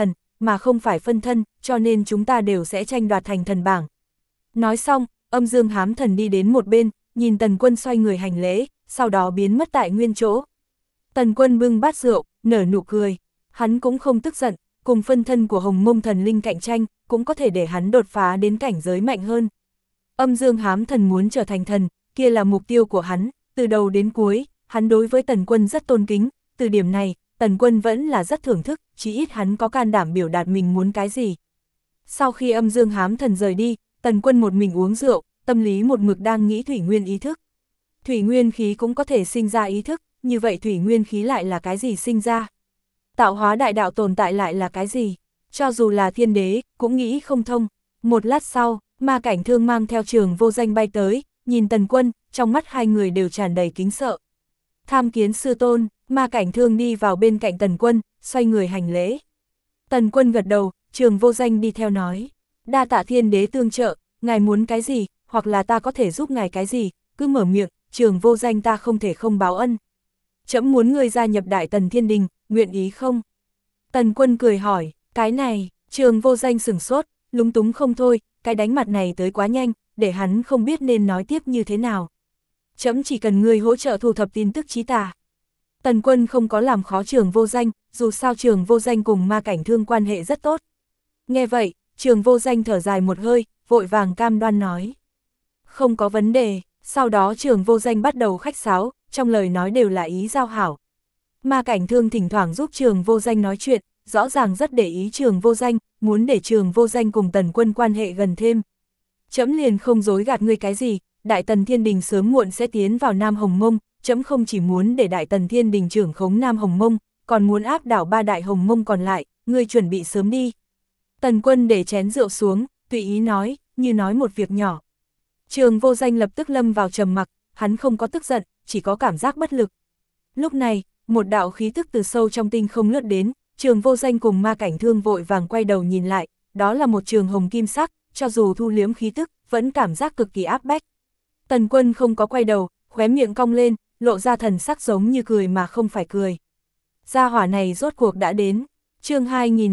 mà không phải phân thân, cho nên chúng ta đều sẽ tranh đoạt thành thần bảng. Nói xong, Âm Dương Hám Thần đi đến một bên, nhìn Tần Quân xoay người hành lễ, sau đó biến mất tại nguyên chỗ. Tần Quân bưng bát rượu, nở nụ cười. Hắn cũng không tức giận, cùng phân thân của Hồng Mông Thần Linh cạnh tranh, cũng có thể để hắn đột phá đến cảnh giới mạnh hơn. Âm Dương Hám Thần muốn trở thành thần, kia là mục tiêu của hắn, từ đầu đến cuối, hắn đối với Tần Quân rất tôn kính, từ điểm này, Tần Quân vẫn là rất thưởng thức, chỉ ít hắn có can đảm biểu đạt mình muốn cái gì. Sau khi Âm Dương Hám Thần rời đi, Tần Quân một mình uống rượu, tâm lý một mực đang nghĩ thủy nguyên ý thức. Thủy nguyên khí cũng có thể sinh ra ý thức, như vậy thủy nguyên khí lại là cái gì sinh ra? Tạo hóa đại đạo tồn tại lại là cái gì? Cho dù là thiên đế, cũng nghĩ không thông. Một lát sau, Ma Cảnh Thương mang theo Trường Vô Danh bay tới, nhìn Tần Quân, trong mắt hai người đều tràn đầy kính sợ. Tham kiến sư tôn, Ma Cảnh Thương đi vào bên cạnh Tần Quân, xoay người hành lễ. Tần Quân gật đầu, Trường Vô Danh đi theo nói. Đa tạ thiên đế tương trợ, ngài muốn cái gì, hoặc là ta có thể giúp ngài cái gì, cứ mở miệng, Trường Vô Danh ta không thể không báo ân. Trẫm muốn ngươi gia nhập Đại Tần Thiên Đình, nguyện ý không? Tần Quân cười hỏi, cái này, Trường Vô Danh sửng sốt, lúng túng không thôi, cái đánh mặt này tới quá nhanh, để hắn không biết nên nói tiếp như thế nào. Trẫm chỉ cần ngươi hỗ trợ thu thập tin tức trí tà. Tần Quân không có làm khó Trường Vô Danh, dù sao Trường Vô Danh cùng Ma Cảnh Thương quan hệ rất tốt. Nghe vậy, Trường Vô Danh thở dài một hơi, vội vàng cam đoan nói. Không có vấn đề, sau đó Trường Vô Danh bắt đầu khách sáo, trong lời nói đều là ý giao hảo. Ma Cảnh Thương thỉnh thoảng giúp Trường Vô Danh nói chuyện, rõ ràng rất để ý Trường Vô Danh, muốn để Trường Vô Danh cùng Tần Quân quan hệ gần thêm. Trẫm liền không dối gạt ngươi cái gì, Đại Tần Thiên Đình sớm muộn sẽ tiến vào Nam Hồng Mông, trẫm không chỉ muốn để Đại Tần Thiên Đình trưởng khống Nam Hồng Mông, còn muốn áp đảo ba đại Hồng Mông còn lại, ngươi chuẩn bị sớm đi. Tần Quân để chén rượu xuống, tùy ý nói, như nói một việc nhỏ. Trường Vô Danh lập tức lâm vào trầm mặc, hắn không có tức giận, chỉ có cảm giác bất lực. Lúc này, một đạo khí tức từ sâu trong tinh không lướt đến, Trường Vô Danh cùng Ma Cảnh Thương vội vàng quay đầu nhìn lại, đó là một trường hồng kim sắc, cho dù thu liếm khí tức, vẫn cảm giác cực kỳ áp bách. Tần Quân không có quay đầu, khóe miệng cong lên, lộ ra thần sắc giống như cười mà không phải cười. Gia hỏa này rốt cuộc đã đến. Chương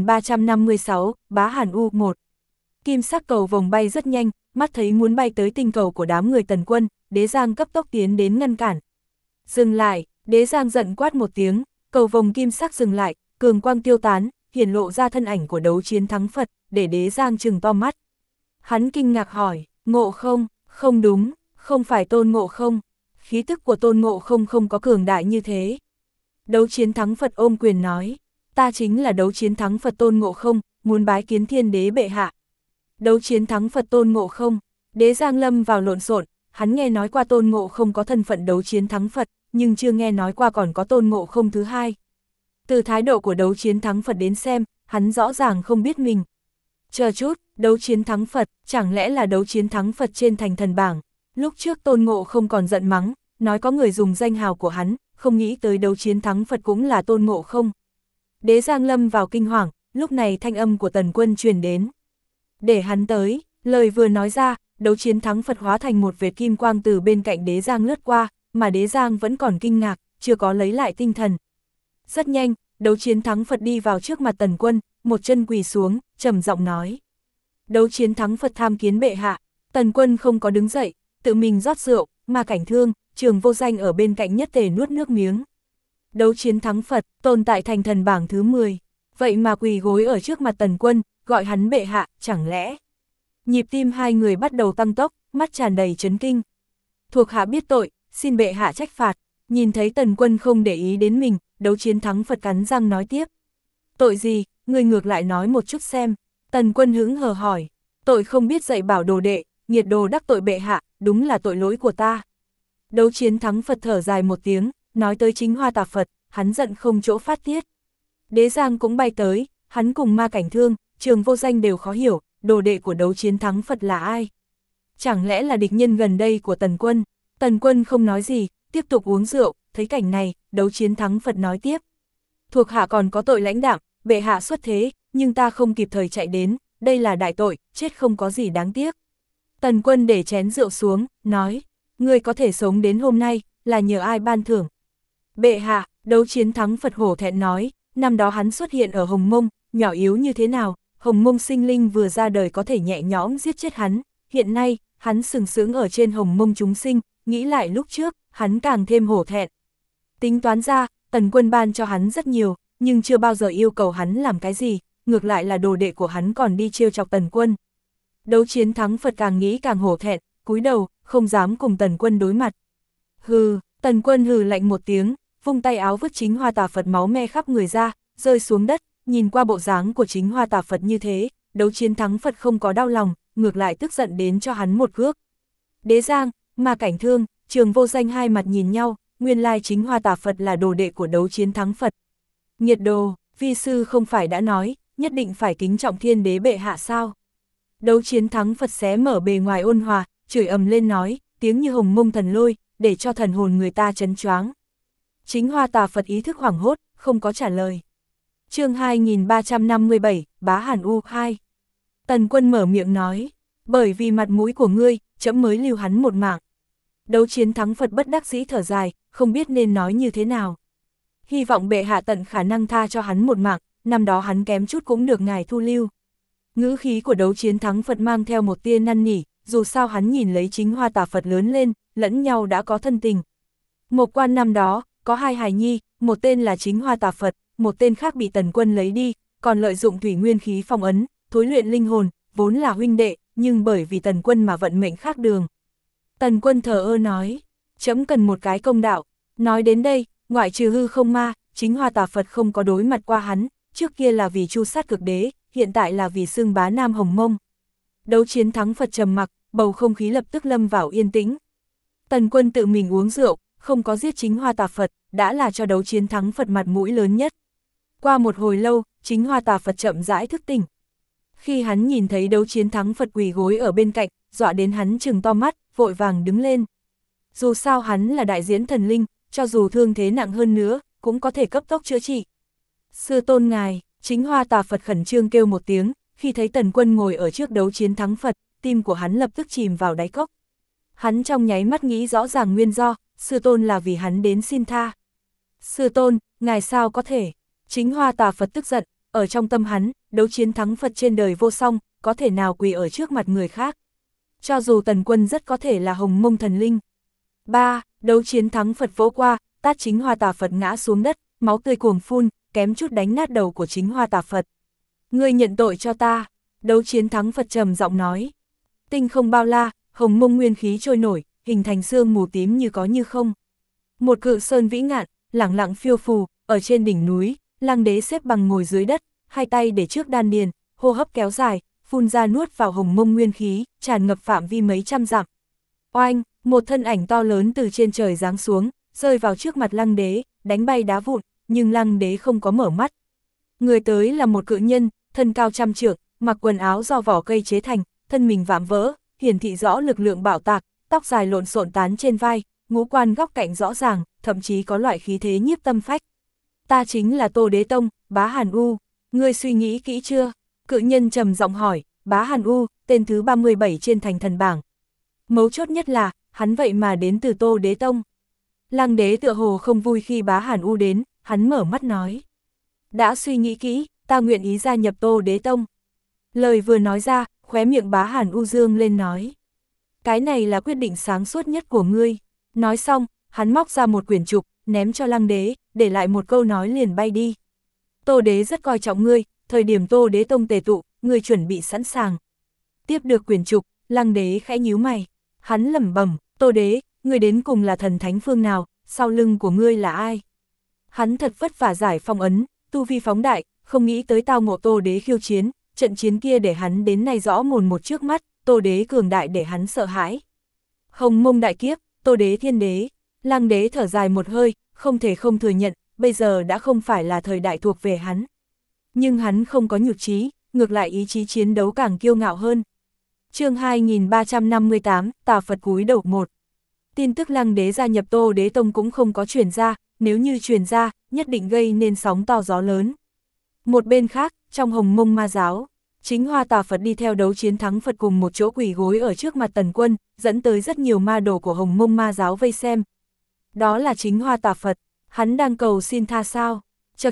2356, Bá Hàn U1. Kim sắc cầu vồng bay rất nhanh, mắt thấy muốn bay tới tinh cầu của đám người Tần Quân, Đế Giang cấp tốc tiến đến ngăn cản. Dừng lại, Đế Giang giận quát một tiếng, cầu vồng kim sắc dừng lại, cường quang tiêu tán, hiển lộ ra thân ảnh của Đấu Chiến Thắng Phật, để Đế Giang trừng to mắt. Hắn kinh ngạc hỏi, Ngộ Không, không đúng, không phải Tôn Ngộ Không, khí tức của Tôn Ngộ Không không có cường đại như thế. Đấu Chiến Thắng Phật ôm quyền nói, ta chính là Đấu Chiến Thắng Phật Tôn Ngộ Không, muốn bái kiến thiên đế bệ hạ. Đấu Chiến Thắng Phật Tôn Ngộ Không, Đế Giang lâm vào lộn xộn, hắn nghe nói qua Tôn Ngộ Không có thân phận Đấu Chiến Thắng Phật, nhưng chưa nghe nói qua còn có Tôn Ngộ Không thứ hai. Từ thái độ của Đấu Chiến Thắng Phật đến xem, hắn rõ ràng không biết mình. Chờ chút, Đấu Chiến Thắng Phật, chẳng lẽ là Đấu Chiến Thắng Phật trên thành thần bảng? Lúc trước Tôn Ngộ Không còn giận mắng, nói có người dùng danh hào của hắn, không nghĩ tới Đấu Chiến Thắng Phật cũng là Tôn Ngộ Không. Đế Giang lâm vào kinh hoàng, lúc này thanh âm của Tần Quân truyền đến. Để hắn tới, lời vừa nói ra, Đấu Chiến Thắng Phật hóa thành một vệt kim quang từ bên cạnh Đế Giang lướt qua, mà Đế Giang vẫn còn kinh ngạc, chưa có lấy lại tinh thần. Rất nhanh, Đấu Chiến Thắng Phật đi vào trước mặt Tần Quân, một chân quỳ xuống, trầm giọng nói. Đấu Chiến Thắng Phật tham kiến bệ hạ. Tần Quân không có đứng dậy, tự mình rót rượu, Ma Cảnh Thương, Trường Vô Danh ở bên cạnh nhất tề nuốt nước miếng. Đấu Chiến Thắng Phật, tồn tại thành thần bảng thứ 10, vậy mà quỳ gối ở trước mặt Tần Quân, gọi hắn bệ hạ, chẳng lẽ? Nhịp tim hai người bắt đầu tăng tốc, mắt tràn đầy chấn kinh. Thuộc hạ biết tội, xin bệ hạ trách phạt. Nhìn thấy Tần Quân không để ý đến mình, Đấu Chiến Thắng Phật cắn răng nói tiếp. Tội gì, người ngược lại nói một chút xem. Tần Quân hững hờ hỏi, tội không biết dạy bảo đồ đệ, nghiệt đồ đắc tội bệ hạ, đúng là tội lỗi của ta. Đấu Chiến Thắng Phật thở dài một tiếng, nói tới chính Hoa Tạp Phật, hắn giận không chỗ phát tiết. Đế Giang cũng bay tới, hắn cùng Ma Cảnh Thương, Trường Vô Danh đều khó hiểu, đồ đệ của Đấu Chiến Thắng Phật là ai? Chẳng lẽ là địch nhân gần đây của Tần Quân? Tần Quân không nói gì, tiếp tục uống rượu, thấy cảnh này, Đấu Chiến Thắng Phật nói tiếp. Thuộc hạ còn có tội lãnh đạm, bệ hạ xuất thế, nhưng ta không kịp thời chạy đến, đây là đại tội, chết không có gì đáng tiếc. Tần Quân để chén rượu xuống, nói, ngươi có thể sống đến hôm nay, là nhờ ai ban thưởng? Bệ hạ, Đấu Chiến Thắng Phật hổ thẹn nói, năm đó hắn xuất hiện ở Hồng Mông, nhỏ yếu như thế nào, Hồng Mông sinh linh vừa ra đời có thể nhẹ nhõm giết chết hắn, hiện nay, hắn sừng sững ở trên Hồng Mông chúng sinh, nghĩ lại lúc trước, hắn càng thêm hổ thẹn. Tính toán ra, Tần Quân ban cho hắn rất nhiều, nhưng chưa bao giờ yêu cầu hắn làm cái gì, ngược lại là đồ đệ của hắn còn đi trêu chọc Tần Quân. Đấu chiến thắng Phật càng nghĩ càng hổ thẹn, cúi đầu, không dám cùng Tần Quân đối mặt. Hừ, Tần Quân hừ lạnh một tiếng, vung tay áo vứt Chính Hoa Tà Phật máu me khắp người ra, rơi xuống đất, nhìn qua bộ dáng của Chính Hoa Tà Phật như thế, đấu chiến thắng Phật không có đau lòng, ngược lại tức giận đến cho hắn một cước. Đế Giang, Ma Cảnh Thương, Trường Vô Danh hai mặt nhìn nhau, nguyên lai Chính Hoa Tà Phật là đồ đệ của đấu chiến thắng Phật. Nhiệt đồ, vi sư không phải đã nói, nhất định phải kính trọng Thiên Đế bệ hạ sao? Đấu chiến thắng Phật xé mở bề ngoài ôn hòa, chửi ầm lên nói, tiếng như Hồng Mông thần lôi, để cho thần hồn người ta chấn choáng. Chính Hoa Tà Phật ý thức hoảng hốt, không có trả lời. Chương 2357, Bá Hàn U 2. Tần Quân mở miệng nói, bởi vì mặt mũi của ngươi, trẫm mới lưu hắn một mạng. Đấu chiến thắng Phật bất đắc dĩ thở dài, không biết nên nói như thế nào. Hy vọng bệ hạ tận khả năng tha cho hắn một mạng, năm đó hắn kém chút cũng được ngài thu lưu. Ngữ khí của đấu chiến thắng Phật mang theo một tia năn nỉ, dù sao hắn nhìn lấy Chính Hoa Tà Phật lớn lên, lẫn nhau đã có thân tình. Một quan năm đó, có hai hài nhi, một tên là Chính Hoa Tà Phật, một tên khác bị Tần Quân lấy đi, còn lợi dụng thủy nguyên khí phong ấn, thối luyện linh hồn, vốn là huynh đệ, nhưng bởi vì Tần Quân mà vận mệnh khác đường. Tần Quân thờ ơ nói, trẫm cần một cái công đạo. Nói đến đây, ngoại trừ hư không ma, Chính Hoa Tà Phật không có đối mặt qua hắn, trước kia là vì Chu Sát Cực Đế, hiện tại là vì xưng bá Nam Hồng Mông. Đấu chiến thắng Phật trầm mặc, bầu không khí lập tức lâm vào yên tĩnh. Tần Quân tự mình uống rượu, không có giết Chính Hoa Tà Phật, đã là cho đấu chiến thắng Phật mặt mũi lớn nhất. Qua một hồi lâu, Chính Hoa Tà Phật chậm rãi thức tỉnh. Khi hắn nhìn thấy đấu chiến thắng Phật quỳ gối ở bên cạnh, dọa đến hắn trừng to mắt, vội vàng đứng lên. Dù sao hắn là đại diễn thần linh, cho dù thương thế nặng hơn nữa, cũng có thể cấp tốc chữa trị. Sư tôn ngài, Chính Hoa Tà Phật khẩn trương kêu một tiếng, khi thấy Tần Quân ngồi ở trước đấu chiến thắng Phật, tim của hắn lập tức chìm vào đáy cốc. Hắn trong nháy mắt nghĩ rõ ràng nguyên do, sư tôn là vì hắn đến xin tha. Sư tôn, ngài sao có thể? Chính Hoa Tà Phật tức giận, ở trong tâm hắn, đấu chiến thắng Phật trên đời vô song, có thể nào quỳ ở trước mặt người khác. Cho dù Tần Quân rất có thể là Hồng Mông thần linh. 3. Đấu chiến thắng Phật vỗ qua, tát Chính Hoa Tà Phật ngã xuống đất, máu tươi cuồng phun, kém chút đánh nát đầu của Chính Hoa Tà Phật. Ngươi nhận tội cho ta. Đấu chiến thắng Phật trầm giọng nói. Tinh không bao la, Hồng Mông nguyên khí trôi nổi, hình thành sương mù tím như có như không. Một cự sơn vĩ ngạn, lẳng lặng phiêu phù, ở trên đỉnh núi, Lăng Đế xếp bằng ngồi dưới đất, hai tay để trước đan điền, hô hấp kéo dài, phun ra nuốt vào Hồng Mông nguyên khí, tràn ngập phạm vi mấy trăm dặm. Oanh, một thân ảnh to lớn từ trên trời giáng xuống, rơi vào trước mặt Lăng Đế, đánh bay đá vụn, nhưng Lăng Đế không có mở mắt. Người tới là một cự nhân, thân cao trăm trượng, mặc quần áo do vỏ cây chế thành, thân mình vạm vỡ, hiển thị rõ lực lượng bạo tạc, tóc dài lộn xộn tán trên vai, ngũ quan góc cạnh rõ ràng, thậm chí có loại khí thế nhiếp tâm phách. Ta chính là Tô Đế Tông, Bá Hàn U, ngươi suy nghĩ kỹ chưa? Cự nhân trầm giọng hỏi, Bá Hàn U, tên thứ 37 trên thành thần bảng. Mấu chốt nhất là, hắn vậy mà đến từ Tô Đế Tông. Lăng Đế tựa hồ không vui khi Bá Hàn U đến, hắn mở mắt nói. Đã suy nghĩ kỹ, ta nguyện ý gia nhập Tô Đế Tông. Lời vừa nói ra, khóe miệng Bá Hàn U dương lên nói. Cái này là quyết định sáng suốt nhất của ngươi. Nói xong, hắn móc ra một quyển trục, ném cho Lăng Đế, để lại một câu nói liền bay đi. Tô Đế rất coi trọng ngươi, thời điểm Tô Đế Tông tề tụ, ngươi chuẩn bị sẵn sàng. Tiếp được quyển trục, Lăng Đế khẽ nhíu mày. Hắn lẩm bẩm, Tô Đế, ngươi đến cùng là thần thánh phương nào, sau lưng của ngươi là ai? Hắn thật vất vả giải phong ấn, tu vi phóng đại, không nghĩ tới tao ngộ Tô Đế khiêu chiến, trận chiến kia để hắn đến nay rõ mồn một trước mắt, Tô Đế cường đại để hắn sợ hãi. Hồng Mông đại kiếp, Tô Đế thiên đế. Lăng Đế thở dài một hơi, không thể không thừa nhận, bây giờ đã không phải là thời đại thuộc về hắn. Nhưng hắn không có nhụt chí, ngược lại ý chí chiến đấu càng kiêu ngạo hơn. Chương 2358, Tà Phật cúi đầu 1. Tin tức Lăng Đế gia nhập Tô Đế Tông cũng không có truyền ra, nếu như truyền ra, nhất định gây nên sóng to gió lớn. Một bên khác, trong Hồng Mông ma giáo, Chính Hoa Tà Phật đi theo đấu chiến thắng Phật cùng một chỗ quỳ gối ở trước mặt Tần Quân, dẫn tới rất nhiều ma đồ của Hồng Mông ma giáo vây xem. Đó là Chính Hoa Tà Phật, hắn đang cầu xin tha sao? Chậc chậc,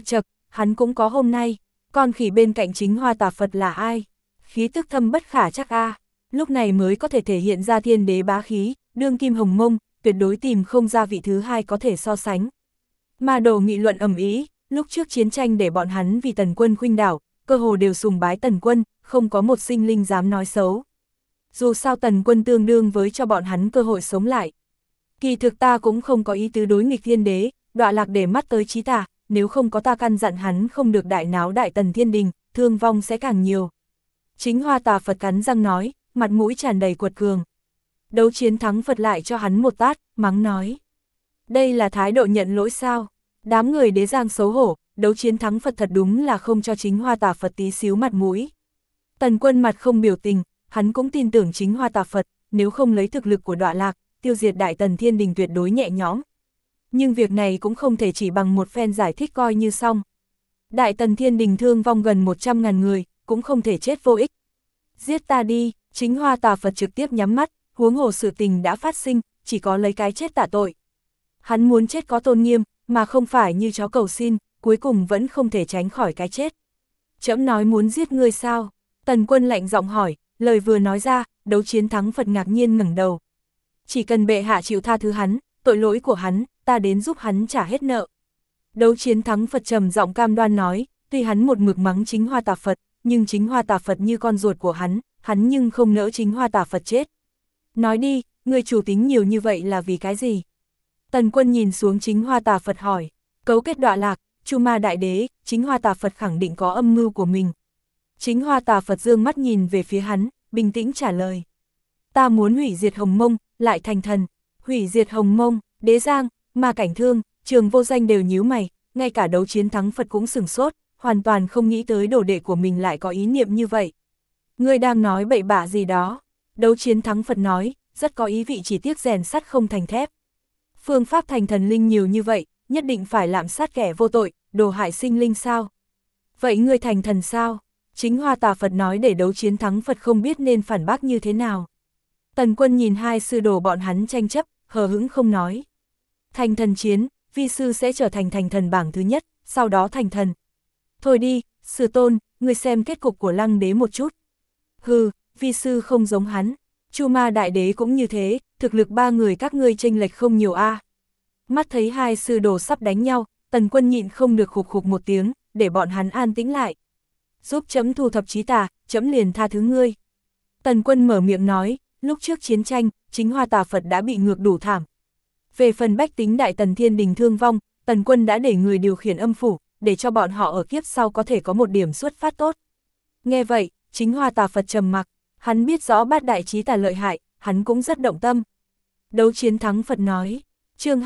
hắn cũng có hôm nay. Con khỉ bên cạnh chính Hoa Tà Phật là ai? Khí tức thâm bất khả chắc a, lúc này mới có thể thể hiện ra thiên đế bá khí, đương kim hồng mông, tuyệt đối tìm không ra vị thứ hai có thể so sánh. Ma đồ nghị luận ầm ĩ, lúc trước chiến tranh để bọn hắn vì Tần Quân khuynh đảo, cơ hồ đều sùng bái Tần Quân, không có một sinh linh dám nói xấu. Dù sao Tần Quân tương đương với cho bọn hắn cơ hội sống lại. Kỳ thực ta cũng không có ý tứ đối nghịch thiên đế, đọa lạc để mắt tới Chí Tà, nếu không có ta căn dặn hắn không được đại náo đại tần thiên đình, thương vong sẽ càng nhiều. Chính Hoa Tà Phật cắn răng nói, mặt mũi tràn đầy quật cường. Đấu Chiến Thắng Phật lại cho hắn một tát, mắng nói. Đây là thái độ nhận lỗi sao? Đám người Đế Giang xấu hổ, Đấu Chiến Thắng Phật thật đúng là không cho chính Hoa Tà Phật tí xíu mặt mũi. Tần Quân mặt không biểu tình, hắn cũng tin tưởng chính Hoa Tà Phật, nếu không lấy thực lực của đọa lạc, tiêu diệt đại tần thiên đình tuyệt đối nhẹ nhõm. Nhưng việc này cũng không thể chỉ bằng một phen giải thích coi như xong. Đại tần thiên đình thương vong gần 100.000 người, cũng không thể chết vô ích. Giết ta đi, chính Hoa Tà Phật trực tiếp nhắm mắt, huống hồ sự tình đã phát sinh, chỉ có lấy cái chết tạ tội. Hắn muốn chết có tôn nghiêm, mà không phải như chó cầu xin, cuối cùng vẫn không thể tránh khỏi cái chết. Trẫm nói muốn giết ngươi sao? Tần Quân lạnh giọng hỏi, lời vừa nói ra, Đấu Chiến Thắng Phật ngạc nhiên ngẩng đầu. Chỉ cần bệ hạ chịu tha thứ hắn, tội lỗi của hắn, ta đến giúp hắn trả hết nợ. Đấu Chiến Thắng Phật trầm giọng cam đoan nói, tuy hắn một mực mắng chính Hoa Tà Phật, nhưng chính Hoa Tà Phật như con ruột của hắn nhưng không nỡ chính Hoa Tà Phật chết. Nói đi, người chủ tính nhiều như vậy là vì cái gì? Tần Quân nhìn xuống chính Hoa Tà Phật hỏi, cấu kết đọa lạc, Chu Ma Đại Đế, chính Hoa Tà Phật khẳng định có âm mưu của mình. Chính Hoa Tà Phật dương mắt nhìn về phía hắn, bình tĩnh trả lời. Ta muốn hủy diệt Hồng Mông, lại thành thần. Hủy diệt Hồng Mông, Đế Giang, Ma Cảnh Thương, Trường Vô Danh đều nhíu mày, ngay cả Đấu Chiến Thắng Phật cũng sửng sốt, hoàn toàn không nghĩ tới đồ đệ của mình lại có ý niệm như vậy. Ngươi đang nói bậy bạ gì đó? Đấu Chiến Thắng Phật nói, rất có ý vị, chỉ tiếc rèn sắt không thành thép. Phương pháp thành thần linh nhiều như vậy, nhất định phải lạm sát kẻ vô tội, đồ hại sinh linh sao? Vậy ngươi thành thần sao? Chính Hoa Tà Phật nói để Đấu Chiến Thắng Phật không biết nên phản bác như thế nào. Tần Quân nhìn hai sư đồ bọn hắn tranh chấp, hờ hững không nói. Thành thần chiến, vi sư sẽ trở thành thành thần bảng thứ nhất, sau đó thành thần. Thôi đi, sư tôn, ngươi xem kết cục của Lăng Đế một chút. Hừ, vi sư không giống hắn. Chu Ma Đại Đế cũng như thế, thực lực ba người các ngươi chênh lệch không nhiều a. Mắt thấy hai sư đồ sắp đánh nhau, Tần Quân nhịn không được khục khục một tiếng, để bọn hắn an tĩnh lại. Giúp chấm thu thập Chí Tà, chấm liền tha thứ ngươi. Tần Quân mở miệng nói, lúc trước chiến tranh, chính Hoa Tà Phật đã bị ngược đủ thảm. Về phần bách tính đại tần thiên đình thương vong, Tần Quân đã để người điều khiển âm phủ, để cho bọn họ ở kiếp sau có thể có một điểm xuất phát tốt. Nghe vậy, chính Hoa Tà Phật trầm mặc, hắn biết rõ bát đại Chí Tà lợi hại, hắn cũng rất động tâm. Đấu Chiến Thắng Phật nói, chương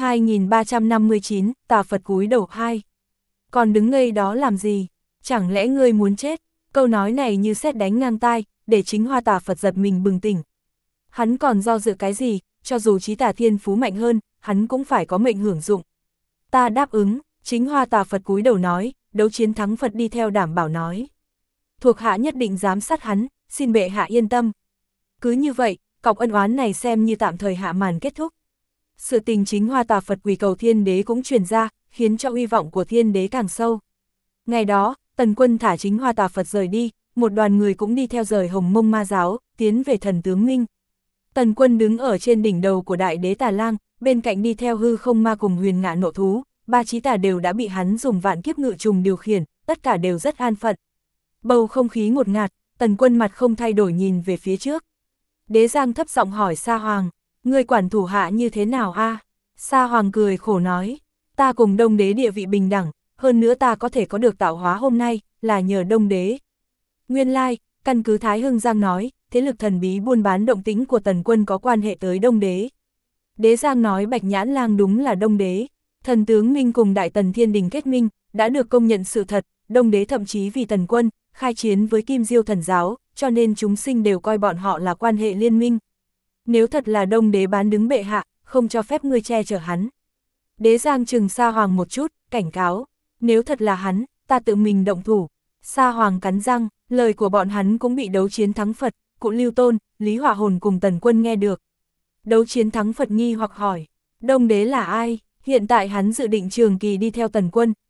2359, Tà Phật cúi đầu 2. Còn đứng ngây đó làm gì? Chẳng lẽ ngươi muốn chết? Câu nói này như sét đánh ngang tai, để chính Hoa Tà Phật giật mình bừng tỉnh. Hắn còn do dự cái gì, cho dù Chí Tà thiên phú mạnh hơn, hắn cũng phải có mệnh hưởng dụng. Ta đáp ứng, chính Hoa Tà Phật cúi đầu nói, Đấu Chiến Thắng Phật đi theo đảm bảo nói. Thuộc hạ nhất định giám sát hắn, xin bệ hạ yên tâm. Cứ như vậy, cọc ân oán này xem như tạm thời hạ màn kết thúc. Sự tình chính Hoa Tà Phật quỳ cầu thiên đế cũng truyền ra, khiến cho uy vọng của thiên đế càng sâu. Ngày đó, Tần Quân thả chính Hoa Tà Phật rời đi, một đoàn người cũng đi theo rời Hồng Mông Ma giáo, tiến về Thần Tướng Minh. Tần Quân đứng ở trên đỉnh đầu của Đại Đế Tà Lang, bên cạnh đi theo Hư Không Ma cùng Huyền Ngạ Nộ Thú, ba chí tà đều đã bị hắn dùng vạn kiếp ngự trùng điều khiển, tất cả đều rất an phận. Bầu không khí ngột ngạt, Tần Quân mặt không thay đổi nhìn về phía trước. Đế Giang thấp giọng hỏi Sa Hoàng, ngươi quản thủ hạ như thế nào a? Sa Hoàng cười khổ nói, ta cùng Đông Đế địa vị bình đẳng, hơn nữa ta có thể có được tạo hóa hôm nay, là nhờ Đông Đế. Nguyên lai, căn cứ Thái Hưng Giang nói, thế lực thần bí buôn bán động tĩnh của Tần Quân có quan hệ tới Đông Đế. Đế Giang nói Bạch Nhãn Lang đúng là Đông Đế. Thần Tướng Minh cùng Đại Tần Thiên Đình kết minh, đã được công nhận sự thật, Đông Đế thậm chí vì Tần Quân, khai chiến với Kim Diêu Thần Giáo, cho nên chúng sinh đều coi bọn họ là quan hệ liên minh. Nếu thật là Đông Đế bán đứng bệ hạ, không cho phép ngươi che chở hắn. Đế Giang trừng Sa Hoàng một chút, cảnh cáo, nếu thật là hắn, ta tự mình động thủ. Sa Hoàng cắn răng, lời của bọn hắn cũng bị Đấu Chiến Thắng Phật, Cụ Lưu Tôn, Lý Hỏa Hồn cùng Tần Quân nghe được. Đấu Chiến Thắng Phật nghi hoặc hỏi, Đông Đế là ai? Hiện tại hắn dự định trường kỳ đi theo Tần Quân,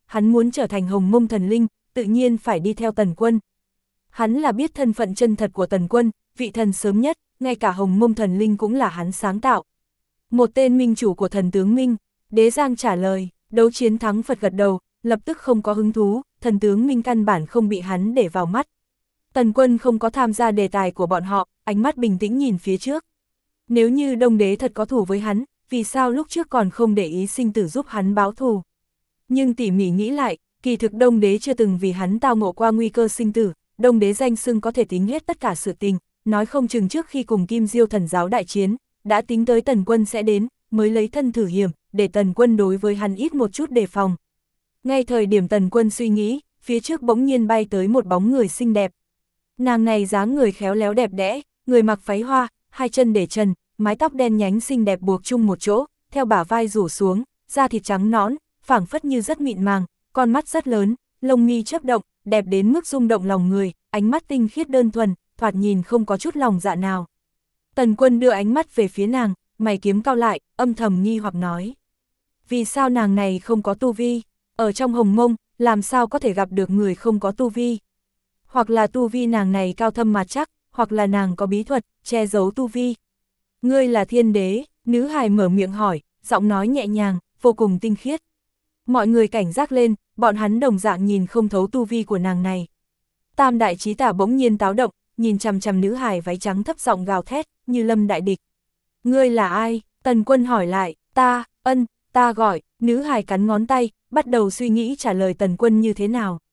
hắn muốn trở thành Hồng Mông thần linh, tự nhiên phải đi theo Tần Quân. Hắn là biết thân phận chân thật của Tần Quân, vị thần sớm nhất, ngay cả Hồng Mông thần linh cũng là hắn sáng tạo. Một tên minh chủ của thần tướng Minh, Đế Giang trả lời, đấu chiến thắng Phật gật đầu, lập tức không có hứng thú, thần tướng Minh căn bản không bị hắn để vào mắt. Tần Quân không có tham gia đề tài của bọn họ, ánh mắt bình tĩnh nhìn phía trước. Nếu như Đông Đế thật có thù với hắn, vì sao lúc trước còn không để ý sinh tử giúp hắn báo thù? Nhưng tỉ mỉ nghĩ lại, kỳ thực Đông Đế chưa từng vì hắn tao ngộ qua nguy cơ sinh tử, Đông Đế danh xưng có thể tính hết tất cả sự tình, nói không chừng trước khi cùng Kim Diêu thần giáo đại chiến, đã tính tới Tần Quân sẽ đến, mới lấy thân thử hiểm, để Tần Quân đối với hắn ít một chút đề phòng. Ngay thời điểm Tần Quân suy nghĩ, phía trước bỗng nhiên bay tới một bóng người xinh đẹp. Nàng này dáng người khéo léo đẹp đẽ, người mặc váy hoa, hai chân để trần, mái tóc đen nhánh xinh đẹp buộc chung một chỗ, theo bả vai rủ xuống, da thịt trắng nõn, phảng phất như rất mịn màng, con mắt rất lớn, lông mi chớp động, đẹp đến mức rung động lòng người, ánh mắt tinh khiết đơn thuần, thoạt nhìn không có chút lòng dạ nào. Tần Quân đưa ánh mắt về phía nàng, mày kiếm cau lại, âm thầm nghi hoặc nói. Vì sao nàng này không có tu vi? Ở trong Hồng Mông, làm sao có thể gặp được người không có tu vi? Hoặc là tu vi nàng này cao thâm mà chắc, hoặc là nàng có bí thuật, che giấu tu vi. Ngươi là thiên đế, nữ hài mở miệng hỏi, giọng nói nhẹ nhàng, vô cùng tinh khiết. Mọi người cảnh giác lên, bọn hắn đồng dạng nhìn không thấu tu vi của nàng này. Tam đại chí tả bỗng nhiên táo động, nhìn chằm chằm nữ hài váy trắng thấp giọng gào thét, như lâm đại địch. Ngươi là ai? Tần Quân hỏi lại, ta gọi, nữ hài cắn ngón tay, bắt đầu suy nghĩ trả lời Tần Quân như thế nào.